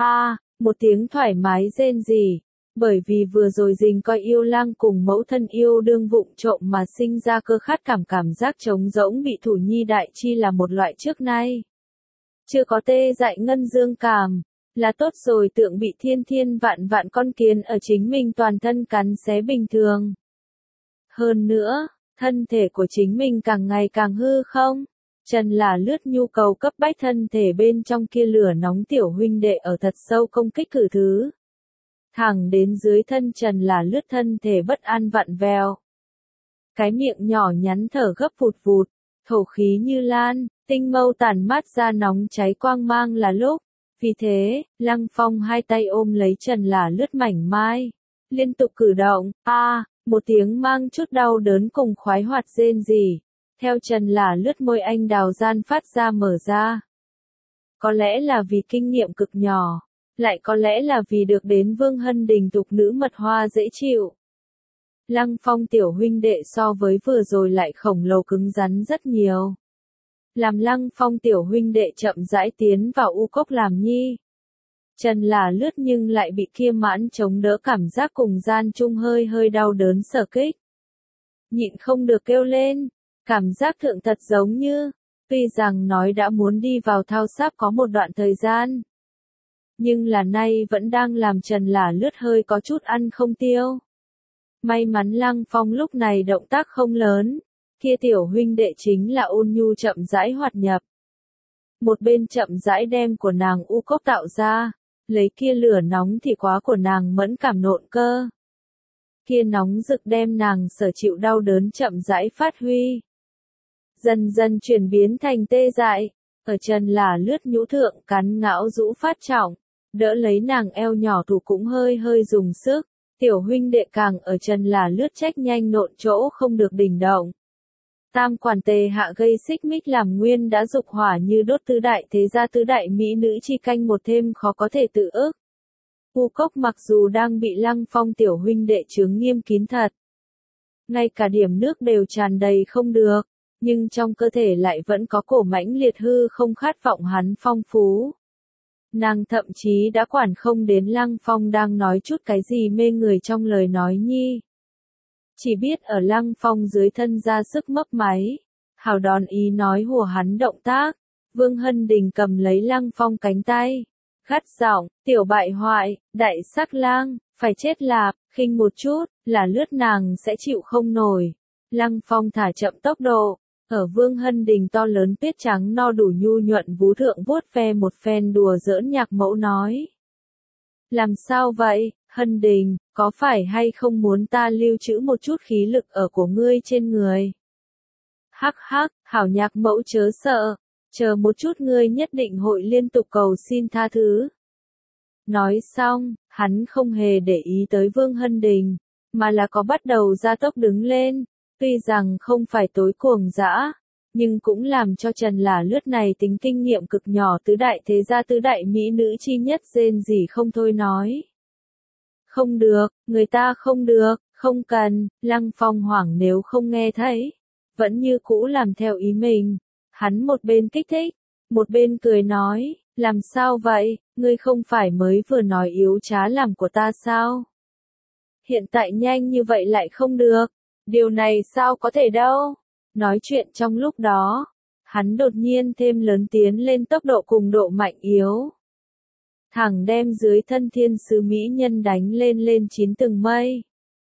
Một tiếng thoải mái rên rỉ. Bởi vì vừa rồi Dình coi yêu lang cùng mẫu thân yêu đương vụng trộm mà sinh ra cơ khát cảm giác trống rỗng bị thủ nhi đại chi là một loại trước nay chưa có tê dại ngân dương cảm. Là tốt rồi tượng bị thiên vạn con kiến ở chính mình toàn thân cắn xé bình thường. Hơn nữa, thân thể của chính mình càng ngày càng hư không? Trần là lướt nhu cầu cấp bách thân thể bên trong kia lửa nóng tiểu huynh đệ ở thật sâu công kích cử thứ. Thẳng đến dưới thân Trần là lướt thân thể bất an vặn vẹo. Cái miệng nhỏ nhắn thở gấp vụt vụt, thổ khí như lan, tinh mâu tản mát ra nóng cháy quang mang là lúc. Vì thế, Lăng Phong hai tay ôm lấy Trần là lướt mảnh mai, liên tục cử động, một tiếng mang chút đau đớn cùng khoái hoạt rên rỉ, theo Trần là lướt môi anh đào gian phát ra mở ra. Có lẽ là vì kinh nghiệm cực nhỏ, lại có lẽ là vì được đến Vương Hân Đình tục nữ mật hoa dễ chịu. Lăng Phong tiểu huynh đệ so với vừa rồi lại khổng lồ cứng rắn rất nhiều. Làm Lăng Phong tiểu huynh đệ chậm rãi tiến vào u cốc làm nhi. Trần là lướt nhưng lại bị kia mãn chống đỡ cảm giác cùng gian chung hơi đau đớn sở kích. Nhịn không được kêu lên, cảm giác thượng thật giống như, tuy rằng nói đã muốn đi vào thao sáp có một đoạn thời gian. Nhưng là nay vẫn đang làm Trần là lướt hơi có chút ăn không tiêu. May mắn Lăng Phong lúc này động tác không lớn. Kia tiểu huynh đệ chính là ôn nhu chậm rãi hoạt nhập. Một bên chậm rãi đem của nàng u cốc tạo ra, lấy kia lửa nóng thì quá của nàng mẫn cảm nộn cơ. Kia nóng rực đem nàng sở chịu đau đớn chậm rãi phát huy. Dần dần chuyển biến thành tê dại, ở Trần là lướt nhũ thượng cắn ngão rũ phát trọng, đỡ lấy nàng eo nhỏ thủ cũng hơi dùng sức, tiểu huynh đệ càng ở Trần là lướt trách nhanh nộn chỗ không được đình động. Tam quản tề hạ gây xích mích làm nguyên đã dục hỏa như đốt tứ đại thế gia tứ đại mỹ nữ chi canh một thêm khó có thể tự ức. U cốc mặc dù đang bị Lăng Phong tiểu huynh đệ chướng nghiêm kín thật. Ngay cả điểm nước đều tràn đầy không được, nhưng trong cơ thể lại vẫn có cổ mãnh liệt hư không khát vọng hắn phong phú. Nàng thậm chí đã quản không đến Lăng Phong đang nói chút cái gì mê người trong lời nói nhi. Chỉ biết ở Lăng Phong dưới thân ra sức mấp máy, hào đòn ý nói hùa hắn động tác, Vương Hân Đình cầm lấy Lăng Phong cánh tay, gắt giọng, tiểu bại hoại, đại sắc lang, phải chết lạp, khinh một chút, là lướt nàng sẽ chịu không nổi. Lăng Phong thả chậm tốc độ, ở Vương Hân Đình to lớn tuyết trắng no đủ nhu nhuận vú thượng vuốt ve một phen đùa giỡn nhạc mẫu nói. Làm sao vậy, Hân Đình, có phải hay không muốn ta lưu trữ một chút khí lực ở của ngươi trên người? Hắc hắc, hảo nhạc mẫu chớ sợ, chờ một chút ngươi nhất định hội liên tục cầu xin tha thứ. Nói xong, hắn không hề để ý tới Vương Hân Đình, mà là có bắt đầu gia tốc đứng lên, tuy rằng không phải tối cuồng dã, nhưng cũng làm cho Trần Là Lướt này tính kinh nghiệm cực nhỏ tứ đại thế gia tứ đại mỹ nữ chi nhất rên rỉ không thôi nói. Không được, người ta không được, không cần, Lăng Phong hoảng nếu không nghe thấy, vẫn như cũ làm theo ý mình. Hắn một bên kích thích, một bên cười nói, làm sao vậy, ngươi không phải mới vừa nói yếu trá làm của ta sao? Hiện tại nhanh như vậy lại không được, điều này sao có thể đâu? Nói chuyện trong lúc đó, hắn đột nhiên thêm lớn tiến lên tốc độ cùng độ mạnh yếu. Thẳng đem dưới thân thiên sứ mỹ nhân đánh lên chín tầng mây.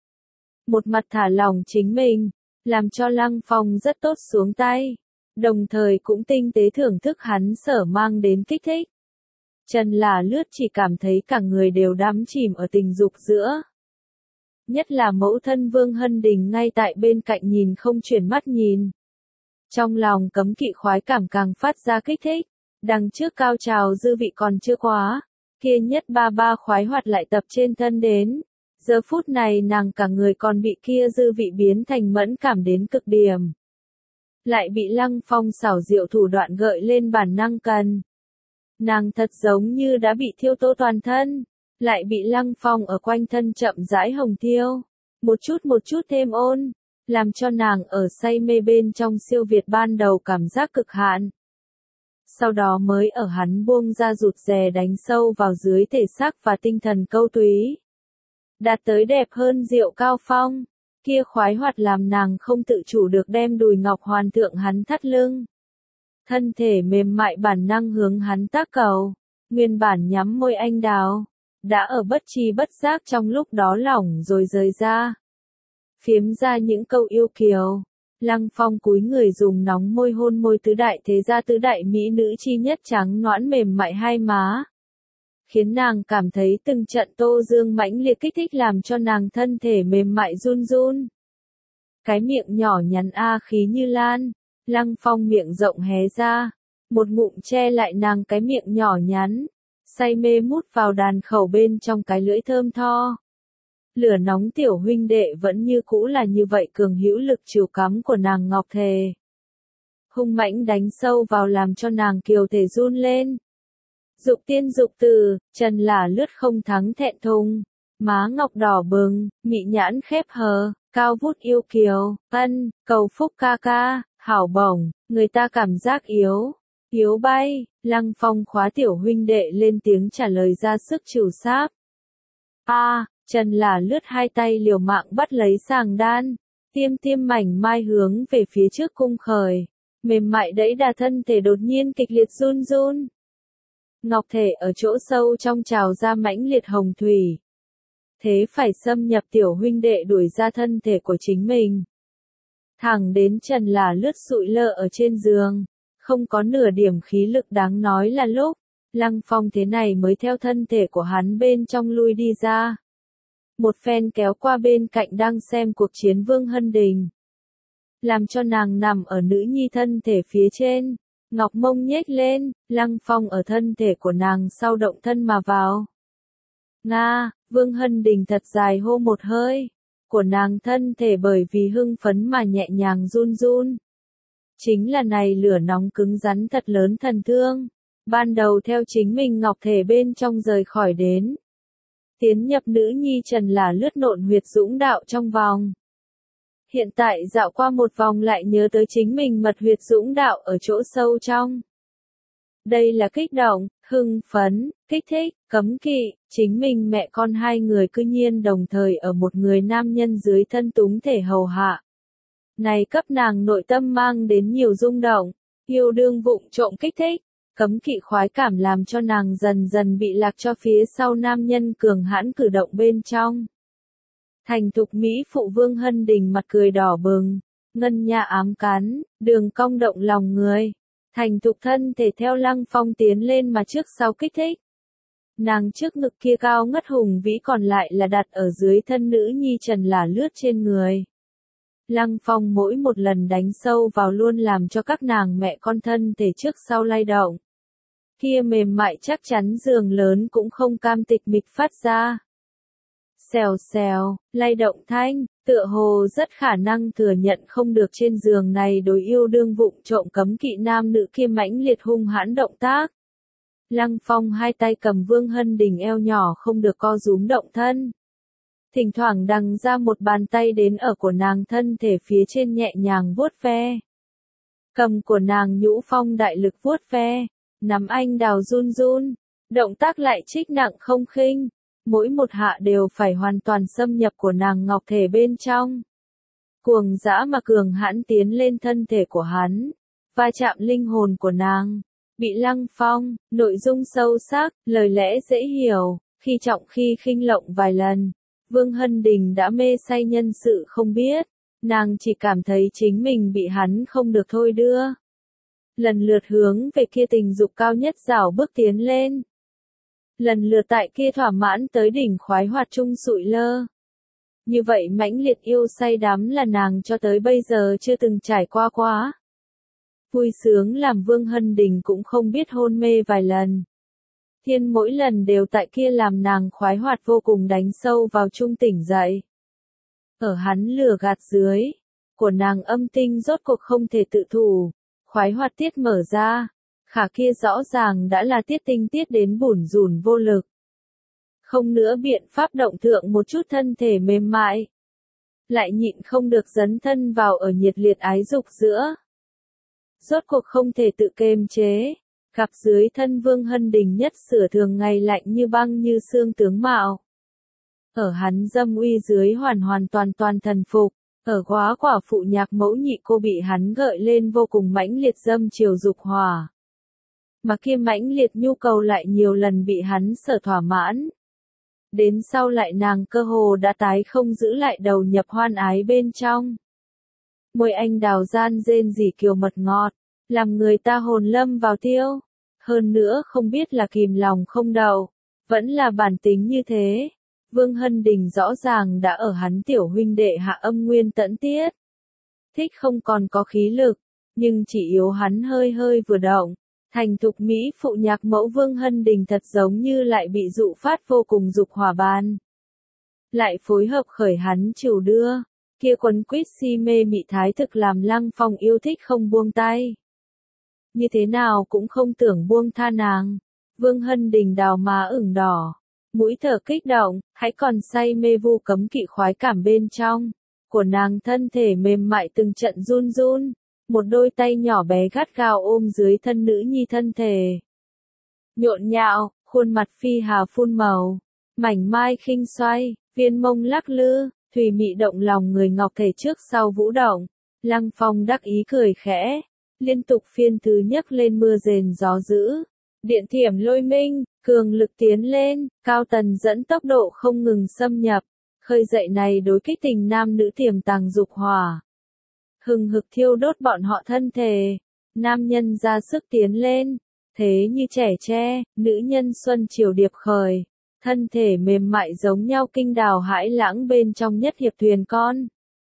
Một mặt thả lỏng chính mình, làm cho Lăng Phong rất tốt xuống tay, đồng thời cũng tinh tế thưởng thức hắn sở mang đến kích thích. Trần Là Lướt chỉ cảm thấy cả người đều đắm chìm ở tình dục giữa. Nhất là mẫu thân Vương Hân Đình ngay tại bên cạnh nhìn không chuyển mắt nhìn. Trong lòng cấm kỵ khoái cảm càng phát ra kích thích, đằng trước cao trào dư vị còn chưa quá, kia nhất ba khoái hoạt lại tập trên thân đến. Giờ phút này nàng cả người còn bị kia dư vị biến thành mẫn cảm đến cực điểm. Lại bị Lăng Phong xảo diệu thủ đoạn gợi lên bản năng cần. Nàng thật giống như đã bị thiêu tô toàn thân, lại bị Lăng Phong ở quanh thân chậm rãi hồng thiêu, một chút thêm ôn, làm cho nàng ở say mê bên trong siêu việt ban đầu cảm giác cực hạn. Sau đó mới ở hắn buông ra rụt rè đánh sâu vào dưới thể xác và tinh thần câu túy. Đạt tới đẹp hơn rượu cao phong, kia khoái hoạt làm nàng không tự chủ được đem đùi ngọc hoàn thượng hắn thắt lưng. Thân thể mềm mại bản năng hướng hắn tác cầu, nguyên bản nhắm môi anh đào, đã ở bất tri bất giác trong lúc đó lỏng rồi rời ra. Phiếm ra những câu yêu kiều, Lăng Phong cúi người dùng nóng môi hôn môi tứ đại thế gia tứ đại mỹ nữ chi nhất trắng nõn mềm mại hai má. Khiến nàng cảm thấy từng trận tô dương mãnh liệt kích thích làm cho nàng thân thể mềm mại run run. Cái miệng nhỏ nhắn khí như lan, Lăng Phong miệng rộng hé ra, một ngụm che lại nàng cái miệng nhỏ nhắn, say mê mút vào đàn khẩu bên trong cái lưỡi thơm tho. Lửa nóng tiểu huynh đệ vẫn như cũ là như vậy cường hữu lực chiều cắm của nàng ngọc thề. Hung mãnh đánh sâu vào làm cho nàng kiều thể run lên. Dục tiên dục từ, Trần Là Lướt không thắng thẹn thùng, má ngọc đỏ bừng, mị nhãn khép hờ, cao vút yêu kiều, cầu phúc ca ca, hảo bổng, người ta cảm giác yếu bay, Lăng Phong khóa tiểu huynh đệ lên tiếng trả lời ra sức trừ sáp. Trần Là Lướt hai tay liều mạng bắt lấy sàng đan, tiêm mảnh mai hướng về phía trước cung khởi, mềm mại đẫy đà thân thể đột nhiên kịch liệt run run. Ngọc thể ở chỗ sâu trong trào ra mãnh liệt hồng thủy. Thế phải xâm nhập tiểu huynh đệ đuổi ra thân thể của chính mình. Thẳng đến Trần Là Lướt sụi lơ ở trên giường, không có nửa điểm khí lực đáng nói là lúc, Lăng Phong thế này mới theo thân thể của hắn bên trong lui đi ra. Một phen kéo qua bên cạnh đang xem cuộc chiến Vương Hân Đình. Làm cho nàng nằm ở nữ nhi thân thể phía trên, ngọc mông nhếch lên, Lăng Phong ở thân thể của nàng sau động thân mà vào. Vương Hân Đình thật dài hô một hơi, của nàng thân thể bởi vì hưng phấn mà nhẹ nhàng run run. Chính là này lửa nóng cứng rắn thật lớn thần thương, ban đầu theo chính mình ngọc thể bên trong rời khỏi đến. Tiến nhập nữ nhi Trần Là Lướt nộn huyệt dũng đạo trong vòng. Hiện tại dạo qua một vòng lại nhớ tới chính mình mật huyệt dũng đạo ở chỗ sâu trong. Đây là kích động, hưng phấn, kích thích, cấm kỵ, chính mình mẹ con hai người cư nhiên đồng thời ở một người nam nhân dưới thân túng thể hầu hạ. Này cấp nàng nội tâm mang đến nhiều rung động, yêu đương vụng trộm kích thích, cấm kỵ khoái cảm làm cho nàng dần dần bị lạc cho phía sau nam nhân cường hãn cử động bên trong. Thành thục mỹ phụ Vương Hân Đình mặt cười đỏ bừng, ngân nha ám cắn, đường cong động lòng người. Thành thục thân thể theo Lăng Phong tiến lên mà trước sau kích thích. Nàng trước ngực kia cao ngất hùng vĩ còn lại là đặt ở dưới thân nữ nhi Trần Là Lướt trên người. Lăng Phong mỗi một lần đánh sâu vào luôn làm cho các nàng mẹ con thân thể trước sau lay động. kia mềm mại chắc chắn giường lớn cũng không cam tịch mịch phát ra. Xèo xèo, lay động thanh, tựa hồ rất khả năng thừa nhận không được trên giường này đối yêu đương vụng trộm cấm kỵ nam nữ kia mãnh liệt hung hãn động tác. Lăng Phong hai tay cầm Vương Hân Đình eo nhỏ không được co rúm động thân. Thỉnh thoảng đằng ra một bàn tay đến ở của nàng thân thể phía trên nhẹ nhàng vuốt ve. Cầm của nàng nhũ phong đại lực vuốt ve, nắm anh đào run run, động tác lại trích nặng không khinh, mỗi một hạ đều phải hoàn toàn xâm nhập của nàng ngọc thể bên trong. Cuồng dã mà cường hãn tiến lên thân thể của hắn, va chạm linh hồn của nàng, bị Lăng Phong, nội dung sâu sắc, lời lẽ dễ hiểu, khi trọng khi khinh lộng vài lần. Vương Hân Đình đã mê say nhân sự không biết, nàng chỉ cảm thấy chính mình bị hắn không được thôi đưa. Lần lượt hướng về kia tình dục cao nhất rảo bước tiến lên. Lần lượt tại kia thỏa mãn tới đỉnh khoái hoạt trung sụi lơ. Như vậy mãnh liệt yêu say đắm là nàng cho tới bây giờ chưa từng trải qua quá. Vui sướng làm Vương Hân Đình cũng không biết hôn mê vài lần. Thiên mỗi lần đều tại kia làm nàng khoái hoạt vô cùng đánh sâu vào trung tỉnh dậy. Ở hắn lừa gạt dưới, của nàng âm tinh rốt cuộc không thể tự thủ, khoái hoạt tiết mở ra, khả kia rõ ràng đã là tiết tinh tiết đến bủn rủn vô lực. Không nữa biện pháp động thượng một chút thân thể mềm mại. Lại nhịn không được dấn thân vào ở nhiệt liệt ái dục giữa. Rốt cuộc không thể tự kiềm chế. Gặp dưới thân Vương Hân Đình nhất sửa thường ngày lạnh như băng như xương tướng mạo. Ở hắn dâm uy dưới hoàn toàn thần phục, ở quá quả phụ nhạc mẫu nhị cô bị hắn gợi lên vô cùng mãnh liệt dâm chiều dục hỏa. Mà kia mãnh liệt nhu cầu lại nhiều lần bị hắn sở thỏa mãn. Đến sau lại nàng cơ hồ đã tái không giữ lại đầu nhập hoan ái bên trong. Môi anh đào gian rên rỉ kiều mật ngọt, làm người ta hồn lâm vào tiêu. Hơn nữa không biết là kìm lòng không đậu, vẫn là bản tính như thế. Vương Hân Đình rõ ràng đã ở hắn tiểu huynh đệ hạ âm nguyên tẫn tiết. Thích không còn có khí lực, nhưng chỉ yếu hắn hơi vừa động. Thành thục mỹ phụ nhạc mẫu Vương Hân Đình thật giống như lại bị dụ phát vô cùng dục hỏa ban. Lại phối hợp khởi hắn chiều đưa, kia quấn quýt si mê mị thái thực làm Lăng Phong yêu thích không buông tay. Như thế nào cũng không tưởng buông tha nàng. Vương Hân Đình đào má ửng đỏ, mũi thở kích động, hãy còn say mê vu cấm kỵ khoái cảm bên trong. Của nàng thân thể mềm mại từng trận run run, một đôi tay nhỏ bé gắt gao ôm dưới thân nữ nhi thân thể. Nhộn nhạo, khuôn mặt phi hà phun màu, mảnh mai khinh xoay, viên mông lắc lư, thùy mị động lòng người ngọc thể trước sau vũ động. Lăng Phong đắc ý cười khẽ. Liên tục phiên thứ nhấc lên mưa rền gió dữ, điện thiểm lôi minh, cường lực tiến lên, cao tần dẫn tốc độ không ngừng xâm nhập, khơi dậy này đối kích tình nam nữ tiềm tàng dục hỏa. Hừng hực thiêu đốt bọn họ thân thể, nam nhân ra sức tiến lên, thế như trẻ tre, nữ nhân xuân chiều điệp khởi, thân thể mềm mại giống nhau kinh đào hãi lãng bên trong nhất hiệp thuyền con.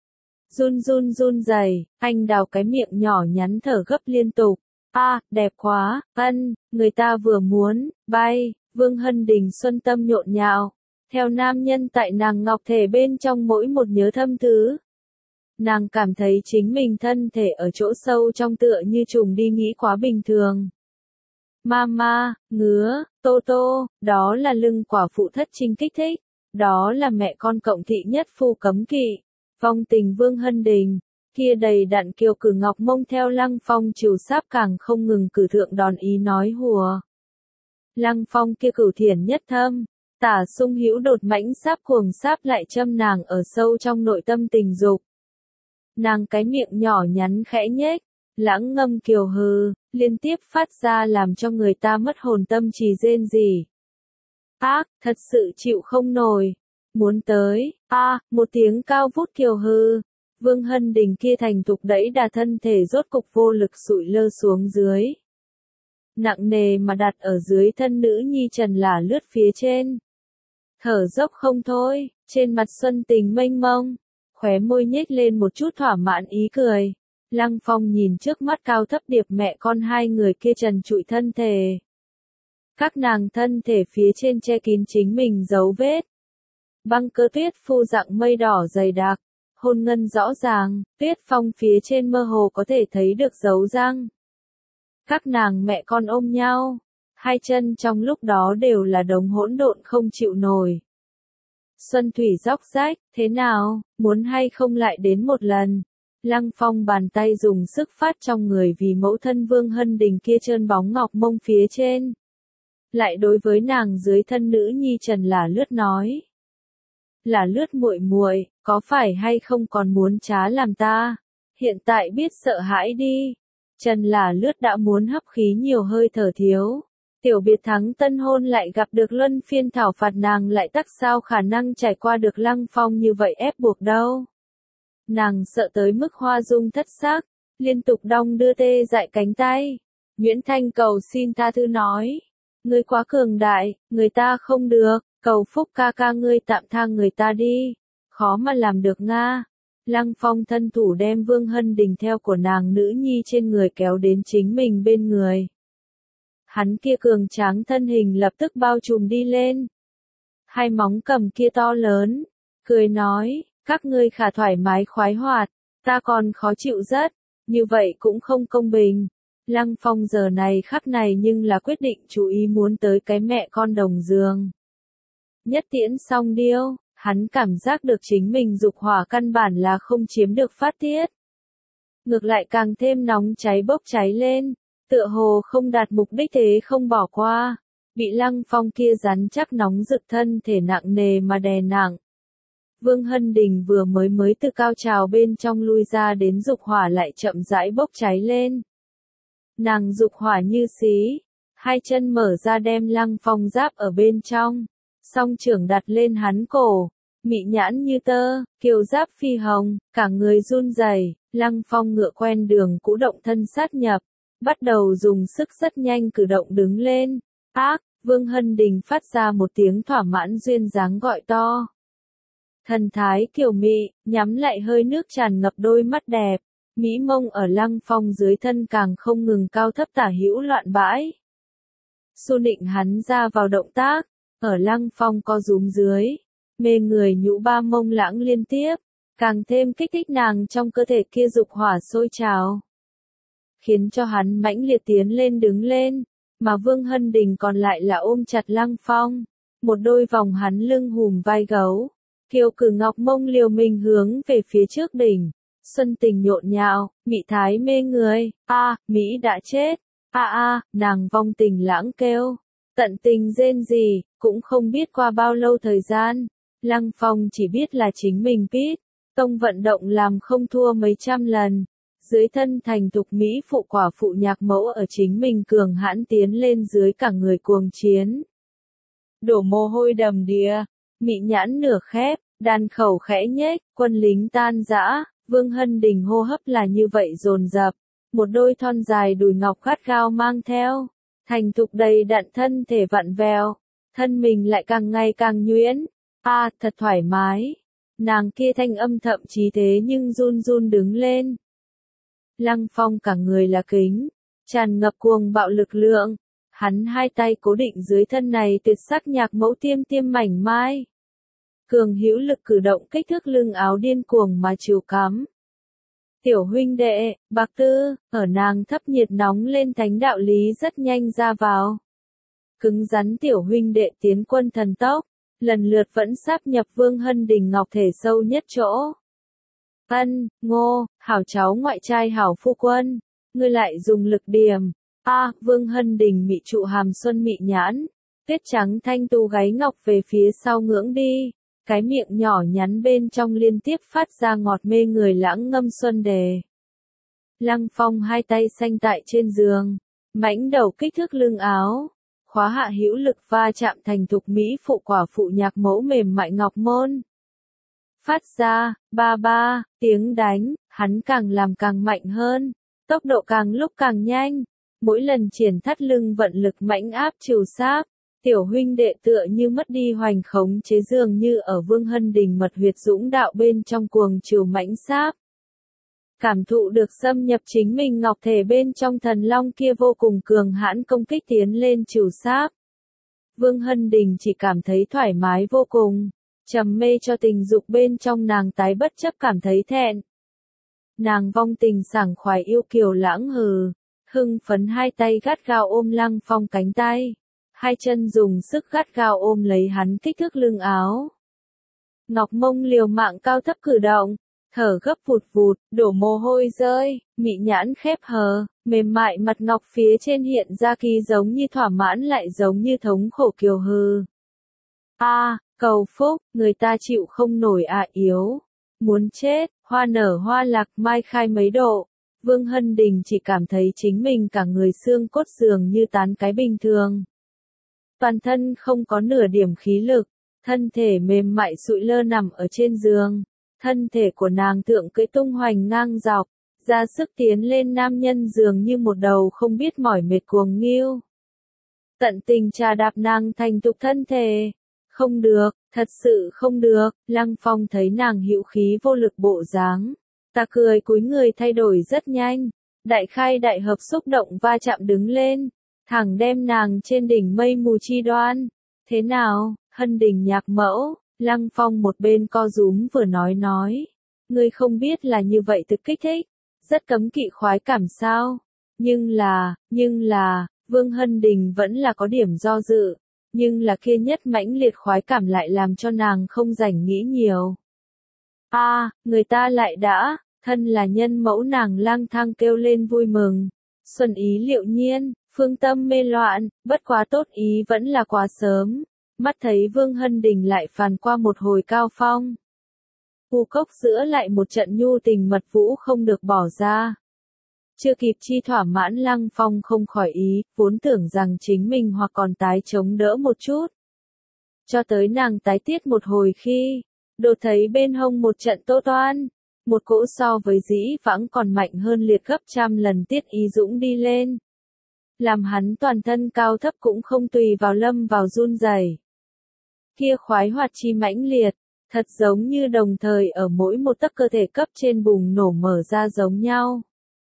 Run rẩy, anh đào cái miệng nhỏ nhắn thở gấp liên tục. Đẹp quá, người ta vừa muốn, bay, Vương Hân Đình xuân tâm nhộn nhạo. Theo nam nhân tại nàng ngọc thể bên trong mỗi một nhớ thâm thứ. Nàng cảm thấy chính mình thân thể ở chỗ sâu trong tựa như trùng đi nghĩ quá bình thường. Mama, ngứa, tô tô, đó là lưng quả phụ thất trinh kích thích. Đó là mẹ con cộng thị nhất phu cấm kỵ. Vong tình Vương Hân Đình, kia đầy đặn kiều cử ngọc mông theo Lăng Phong chiều sáp càng không ngừng cử thượng đòn ý nói hùa. Lăng Phong kia cửu thiển nhất thâm, tả sung hữu đột mãnh sáp cuồng sáp lại châm nàng ở sâu trong nội tâm tình dục. Nàng cái miệng nhỏ nhắn khẽ nhếch, lãng ngâm kiều hừ, liên tiếp phát ra làm cho người ta mất hồn tâm trì rên rỉ. Thật sự chịu không nổi. Muốn tới, một tiếng cao vút kiều hư, Vương Hân Đình kia thành thục đẩy đà thân thể rốt cục vô lực sụi lơ xuống dưới. Nặng nề mà đặt ở dưới thân nữ nhi trần là lướt phía trên. Thở dốc không thôi, trên mặt xuân tình mênh mông, khóe môi nhếch lên một chút thỏa mãn ý cười. Lăng Phong nhìn trước mắt cao thấp điệp mẹ con hai người kia trần trụi thân thể. Các nàng thân thể phía trên che kín chính mình dấu vết. Băng cơ tuyết phu dạng mây đỏ dày đặc, hôn ngân rõ ràng, tuyết phong phía trên mơ hồ có thể thấy được dấu răng. Các nàng mẹ con ôm nhau, hai chân trong lúc đó đều là đống hỗn độn không chịu nổi. Xuân thủy róc rách, thế nào, muốn hay không lại đến một lần? Lăng Phong bàn tay dùng sức phát trong người vì mẫu thân Vương Hân Đình kia trơn bóng ngọc mông phía trên. Lại đối với nàng dưới thân nữ nhi Trần Là Lướt nói. Là Lướt muội muội, có phải hay không còn muốn trá làm ta? Hiện tại biết sợ hãi đi. Trần Là Lướt đã muốn hấp khí nhiều hơi thở thiếu. Tiểu biệt thắng tân hôn lại gặp được luân phiên thảo phạt nàng lại tắc sao khả năng trải qua được Lăng Phong như vậy ép buộc đâu. Nàng sợ tới mức hoa dung thất sắc, liên tục đong đưa tê dại cánh tay. Nguyễn Thanh cầu xin tha thứ nói. Ngươi quá cường đại, người ta không được, cầu phúc ca ca ngươi tạm tha người ta đi. Khó mà làm được nga. Lăng Phong thân thủ đem Vương Hân Đình theo của nàng nữ nhi trên người kéo đến chính mình bên người. Hắn kia cường tráng thân hình lập tức bao trùm đi lên. Hai móng cầm kia to lớn, cười nói, các ngươi khả thoải mái khoái hoạt, ta còn khó chịu rất, như vậy cũng không công bình. Lăng Phong giờ này khắc này nhưng là quyết định chú ý muốn tới cái mẹ con đồng giường. Nhất tiễn xong điêu, hắn cảm giác được chính mình dục hỏa căn bản là không chiếm được phát tiết. Ngược lại càng thêm nóng cháy bốc cháy lên. Tựa hồ không đạt mục đích thế không bỏ qua, bị Lăng Phong kia rắn chắc nóng rực thân thể nặng nề mà đè nặng. Vương Hân Đình vừa mới từ cao trào bên trong lui ra đến dục hỏa lại chậm rãi bốc cháy lên. Nàng dục hỏa như xí, hai chân mở ra đem Lăng Phong giáp ở bên trong, song trưởng đặt lên hắn cổ, mị nhãn như tơ, kiều giáp phi hồng, cả người run rẩy. Lăng Phong ngựa quen đường cũ động thân sát nhập. Bắt đầu dùng sức rất nhanh cử động đứng lên. Ác, Vương Hân Đình phát ra một tiếng thỏa mãn duyên dáng gọi to. Thần thái kiều mị, nhắm lại hơi nước tràn ngập đôi mắt đẹp. Mỹ mông ở Lăng Phong dưới thân càng không ngừng cao thấp tả hữu loạn bãi. Xu nịnh hắn ra vào động tác, ở Lăng Phong co rúm dưới. Mê người nhũ ba mông lãng liên tiếp, càng thêm kích thích nàng trong cơ thể kia dục hỏa sôi trào. Khiến cho hắn mãnh liệt tiến lên đứng lên, mà Vương Hân Đình còn lại là ôm chặt Lăng Phong, một đôi vòng hắn lưng hùm vai gấu, kiều cử ngọc mông liều mình hướng về phía trước đỉnh, xuân tình nhộn nhạo, mị thái mê người, Mỹ đã chết, nàng vong tình lãng kêu, tận tình rên rỉ, cũng không biết qua bao lâu thời gian, Lăng Phong chỉ biết là chính mình biết, công vận động làm không thua mấy trăm lần. Dưới thân thành thục Mỹ phụ quả phụ nhạc mẫu ở chính mình cường hãn tiến lên dưới cả người cuồng chiến. Đổ mồ hôi đầm đìa, mị nhãn nửa khép, đàn khẩu khẽ nhếch, quân lính tan rã, Vương Hân Đình hô hấp là như vậy dồn dập, một đôi thon dài đùi ngọc gắt gao mang theo, thành thục đầy đặn thân thể vặn vẹo, thân mình lại càng ngày càng nhuyễn, thật thoải mái, nàng kia thanh âm thậm chí thế nhưng run run đứng lên. Lăng Phong cả người là kính, tràn ngập cuồng bạo lực lượng, hắn hai tay cố định dưới thân này tuyệt sắc nhạc mẫu tiêm tiêm mảnh mai. Cường hữu lực cử động kích thước lưng áo điên cuồng mà chiều cắm. Tiểu huynh đệ, Bạc Tư, ở nàng thấp nhiệt nóng lên thánh đạo lý rất nhanh ra vào. Cứng rắn tiểu huynh đệ tiến quân thần tốc, lần lượt vẫn sáp nhập Vương Hân Đình ngọc thể sâu nhất chỗ. Ngô, hảo cháu ngoại trai hảo phu quân, ngươi lại dùng lực điểm. Vương Hân Đình mị trụ hàm xuân mị nhãn, tuyết trắng thanh tu gáy ngọc về phía sau ngưỡng đi, cái miệng nhỏ nhắn bên trong liên tiếp phát ra ngọt mê người lãng ngâm xuân đề. Lăng Phong hai tay xanh tại trên giường, mãnh đầu kích thước lưng áo, khóa hạ hữu lực va chạm thành thục Mỹ phụ quả phụ nhạc mẫu mềm mại ngọc môn. Phát ra, ba, tiếng đánh, hắn càng làm càng mạnh hơn, tốc độ càng lúc càng nhanh, mỗi lần triển thắt lưng vận lực mãnh áp trừ sáp, tiểu huynh đệ tựa như mất đi hoành khống chế dường như ở Vương Hân Đình mật huyệt dũng đạo bên trong cuồng trừ mãnh sáp. Cảm thụ được xâm nhập chính mình ngọc thể bên trong thần long kia vô cùng cường hãn công kích tiến lên trừ sáp, Vương Hân Đình chỉ cảm thấy thoải mái vô cùng, trầm mê cho tình dục bên trong nàng tái bất chấp cảm thấy thẹn. Nàng vong tình sảng khoái yêu kiều lãng hưng phấn hai tay gắt gao ôm Lăng Phong cánh tay, hai chân dùng sức gắt gao ôm lấy hắn kích thước lưng áo. Ngọc mông liều mạng cao thấp cử động, thở gấp vụt vụt, đổ mồ hôi rơi, mị nhãn khép hờ, mềm mại mặt ngọc phía trên hiện ra kỳ giống như thỏa mãn lại giống như thống khổ kiều hừ. Cầu phúc, người ta chịu không nổi yếu. Muốn chết, hoa nở hoa lạc mai khai mấy độ. Vương Hân Đình chỉ cảm thấy chính mình cả người xương cốt dường như tán cái bình thường. Toàn thân không có nửa điểm khí lực, thân thể mềm mại sụi lơ nằm ở trên giường. Thân thể của nàng thượng cưỡi tung hoành ngang dọc, ra sức tiến lên nam nhân dường như một đầu không biết mỏi mệt cuồng nghiêu. Tận tình trà đạp nàng thành thục thân thể. Không được, thật sự không được, Lăng Phong thấy nàng hữu khí vô lực bộ dáng. Ta cười cúi người thay đổi rất nhanh, đại khai đại hợp xúc động va chạm đứng lên, thẳng đem nàng trên đỉnh mây mù chi đoan. Thế nào, Hân Đình nhạc mẫu, Lăng Phong một bên co rúm vừa nói. Ngươi không biết là như vậy thực kích thích, rất cấm kỵ khoái cảm sao. Nhưng là, Vương Hân Đình vẫn là có điểm do dự. Nhưng là kia nhất mãnh liệt khoái cảm lại làm cho nàng không rảnh nghĩ nhiều. Người ta lại đã, thân là nhân mẫu nàng lang thang kêu lên vui mừng. Xuân ý liệu nhiên, phương tâm mê loạn, bất quá tốt ý vẫn là quá sớm. Mắt thấy Vương Hân Đình lại phàn qua một hồi cao phong. U cốc giữa lại một trận nhu tình mật vũ không được bỏ ra. Chưa kịp chi thỏa mãn Lăng Phong không khỏi ý, vốn tưởng rằng chính mình hoặc còn tái chống đỡ một chút. Cho tới nàng tái tiết một hồi khi, đột thấy bên hông một trận tô toan, một cỗ so với dĩ vãng còn mạnh hơn liệt gấp trăm lần tiết ý dũng đi lên. Làm hắn toàn thân cao thấp cũng không tùy vào lâm vào run rẩy. Kia khoái hoạt chi mãnh liệt, thật giống như đồng thời ở mỗi một tấc cơ thể cấp trên bùng nổ mở ra giống nhau.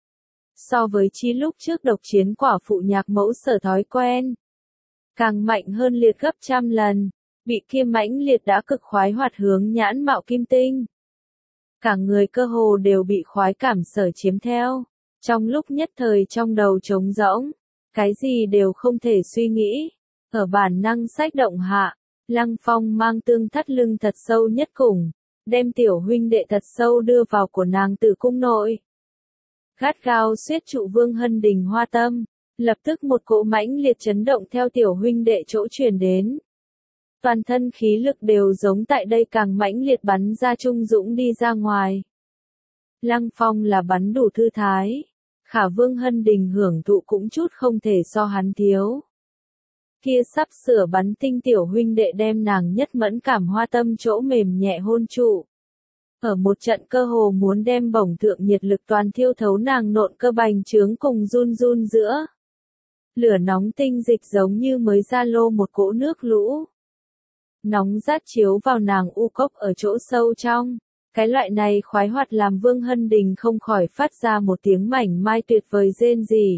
So với chi lúc trước độc chiến quả phụ nhạc mẫu sở thói quen, càng mạnh hơn liệt gấp trăm lần, bị kia mãnh liệt đã cực khoái hoạt hướng nhãn mạo kim tinh. Cả người cơ hồ đều bị khoái cảm sở chiếm theo, trong lúc nhất thời trong đầu trống rỗng, cái gì đều không thể suy nghĩ, ở bản năng sách động hạ, Lăng Phong mang tương thắt lưng thật sâu nhất cùng, đem tiểu huynh đệ thật sâu đưa vào của nàng tử cung nội. Gắt gao siết trụ Vương Hân Đình hoa tâm, lập tức một cỗ mãnh liệt chấn động theo tiểu huynh đệ chỗ truyền đến. Toàn thân khí lực đều giống tại đây càng mãnh liệt bắn ra trung dũng đi ra ngoài. Lăng Phong là bắn đủ thư thái, khả Vương Hân Đình hưởng thụ cũng chút không thể so hắn thiếu. Kia sắp sửa bắn tinh tiểu huynh đệ đem nàng nhất mẫn cảm hoa tâm chỗ mềm nhẹ hôn trụ. Ở một trận cơ hồ muốn đem bổng thượng nhiệt lực toàn thiêu thấu nàng nộn cơ bành trướng cùng run run giữa. Lửa nóng tinh dịch giống như mới ra lô một cỗ nước lũ. Nóng rát chiếu vào nàng u cốc ở chỗ sâu trong. Cái loại này khoái hoạt làm Vương Hân Đình không khỏi phát ra một tiếng mảnh mai tuyệt vời rên rỉ.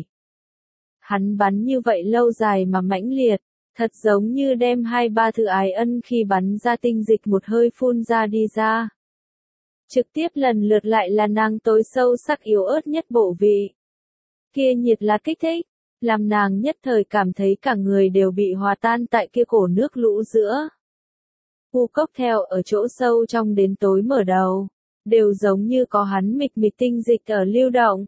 Hắn bắn như vậy lâu dài mà mãnh liệt, thật giống như đem hai ba thứ ái ân khi bắn ra tinh dịch một hơi phun ra đi ra. Trực tiếp lần lượt lại là nàng tối sâu sắc yếu ớt nhất bộ vị. Kia nhiệt là kích thích, làm nàng nhất thời cảm thấy cả người đều bị hòa tan tại kia cổ nước lũ giữa. U cốc theo ở chỗ sâu trong đến tối mở đầu, đều giống như có hắn mịch mịch tinh dịch ở lưu động.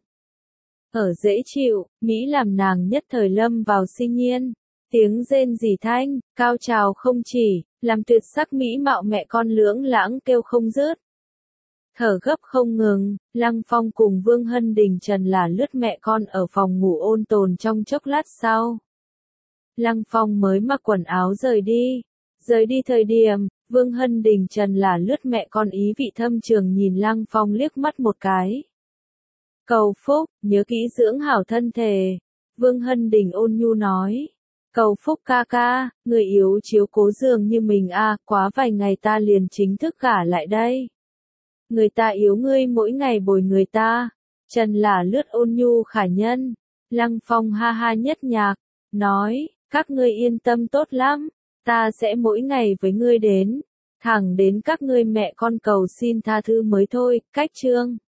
Ở dễ chịu, Mỹ làm nàng nhất thời lâm vào sinh nhiên, tiếng rên rỉ thanh, cao trào không chỉ, làm tuyệt sắc Mỹ mạo mẹ con lưỡng lãng kêu không dứt. Thở gấp không ngừng, Lăng Phong cùng Vương Hân Đình trần là lướt mẹ con ở phòng ngủ ôn tồn trong chốc lát sau. Lăng Phong mới mặc quần áo rời đi. Rời đi thời điểm, Vương Hân Đình trần là lướt mẹ con ý vị thâm trường nhìn Lăng Phong liếc mắt một cái. Cầu phúc, nhớ kỹ dưỡng hảo thân thể. Vương Hân Đình ôn nhu nói. Cầu phúc ca ca, người yếu chiếu cố dường như mình quá vài ngày ta liền chính thức gả lại đây. Người ta yếu ngươi mỗi ngày bồi người ta. Trần là lướt ôn nhu khả nhân. Lăng Phong ha ha nhất nhạc, nói, các ngươi yên tâm tốt lắm, ta sẽ mỗi ngày với ngươi đến, thẳng đến các ngươi mẹ con cầu xin tha thứ mới thôi. Cách chương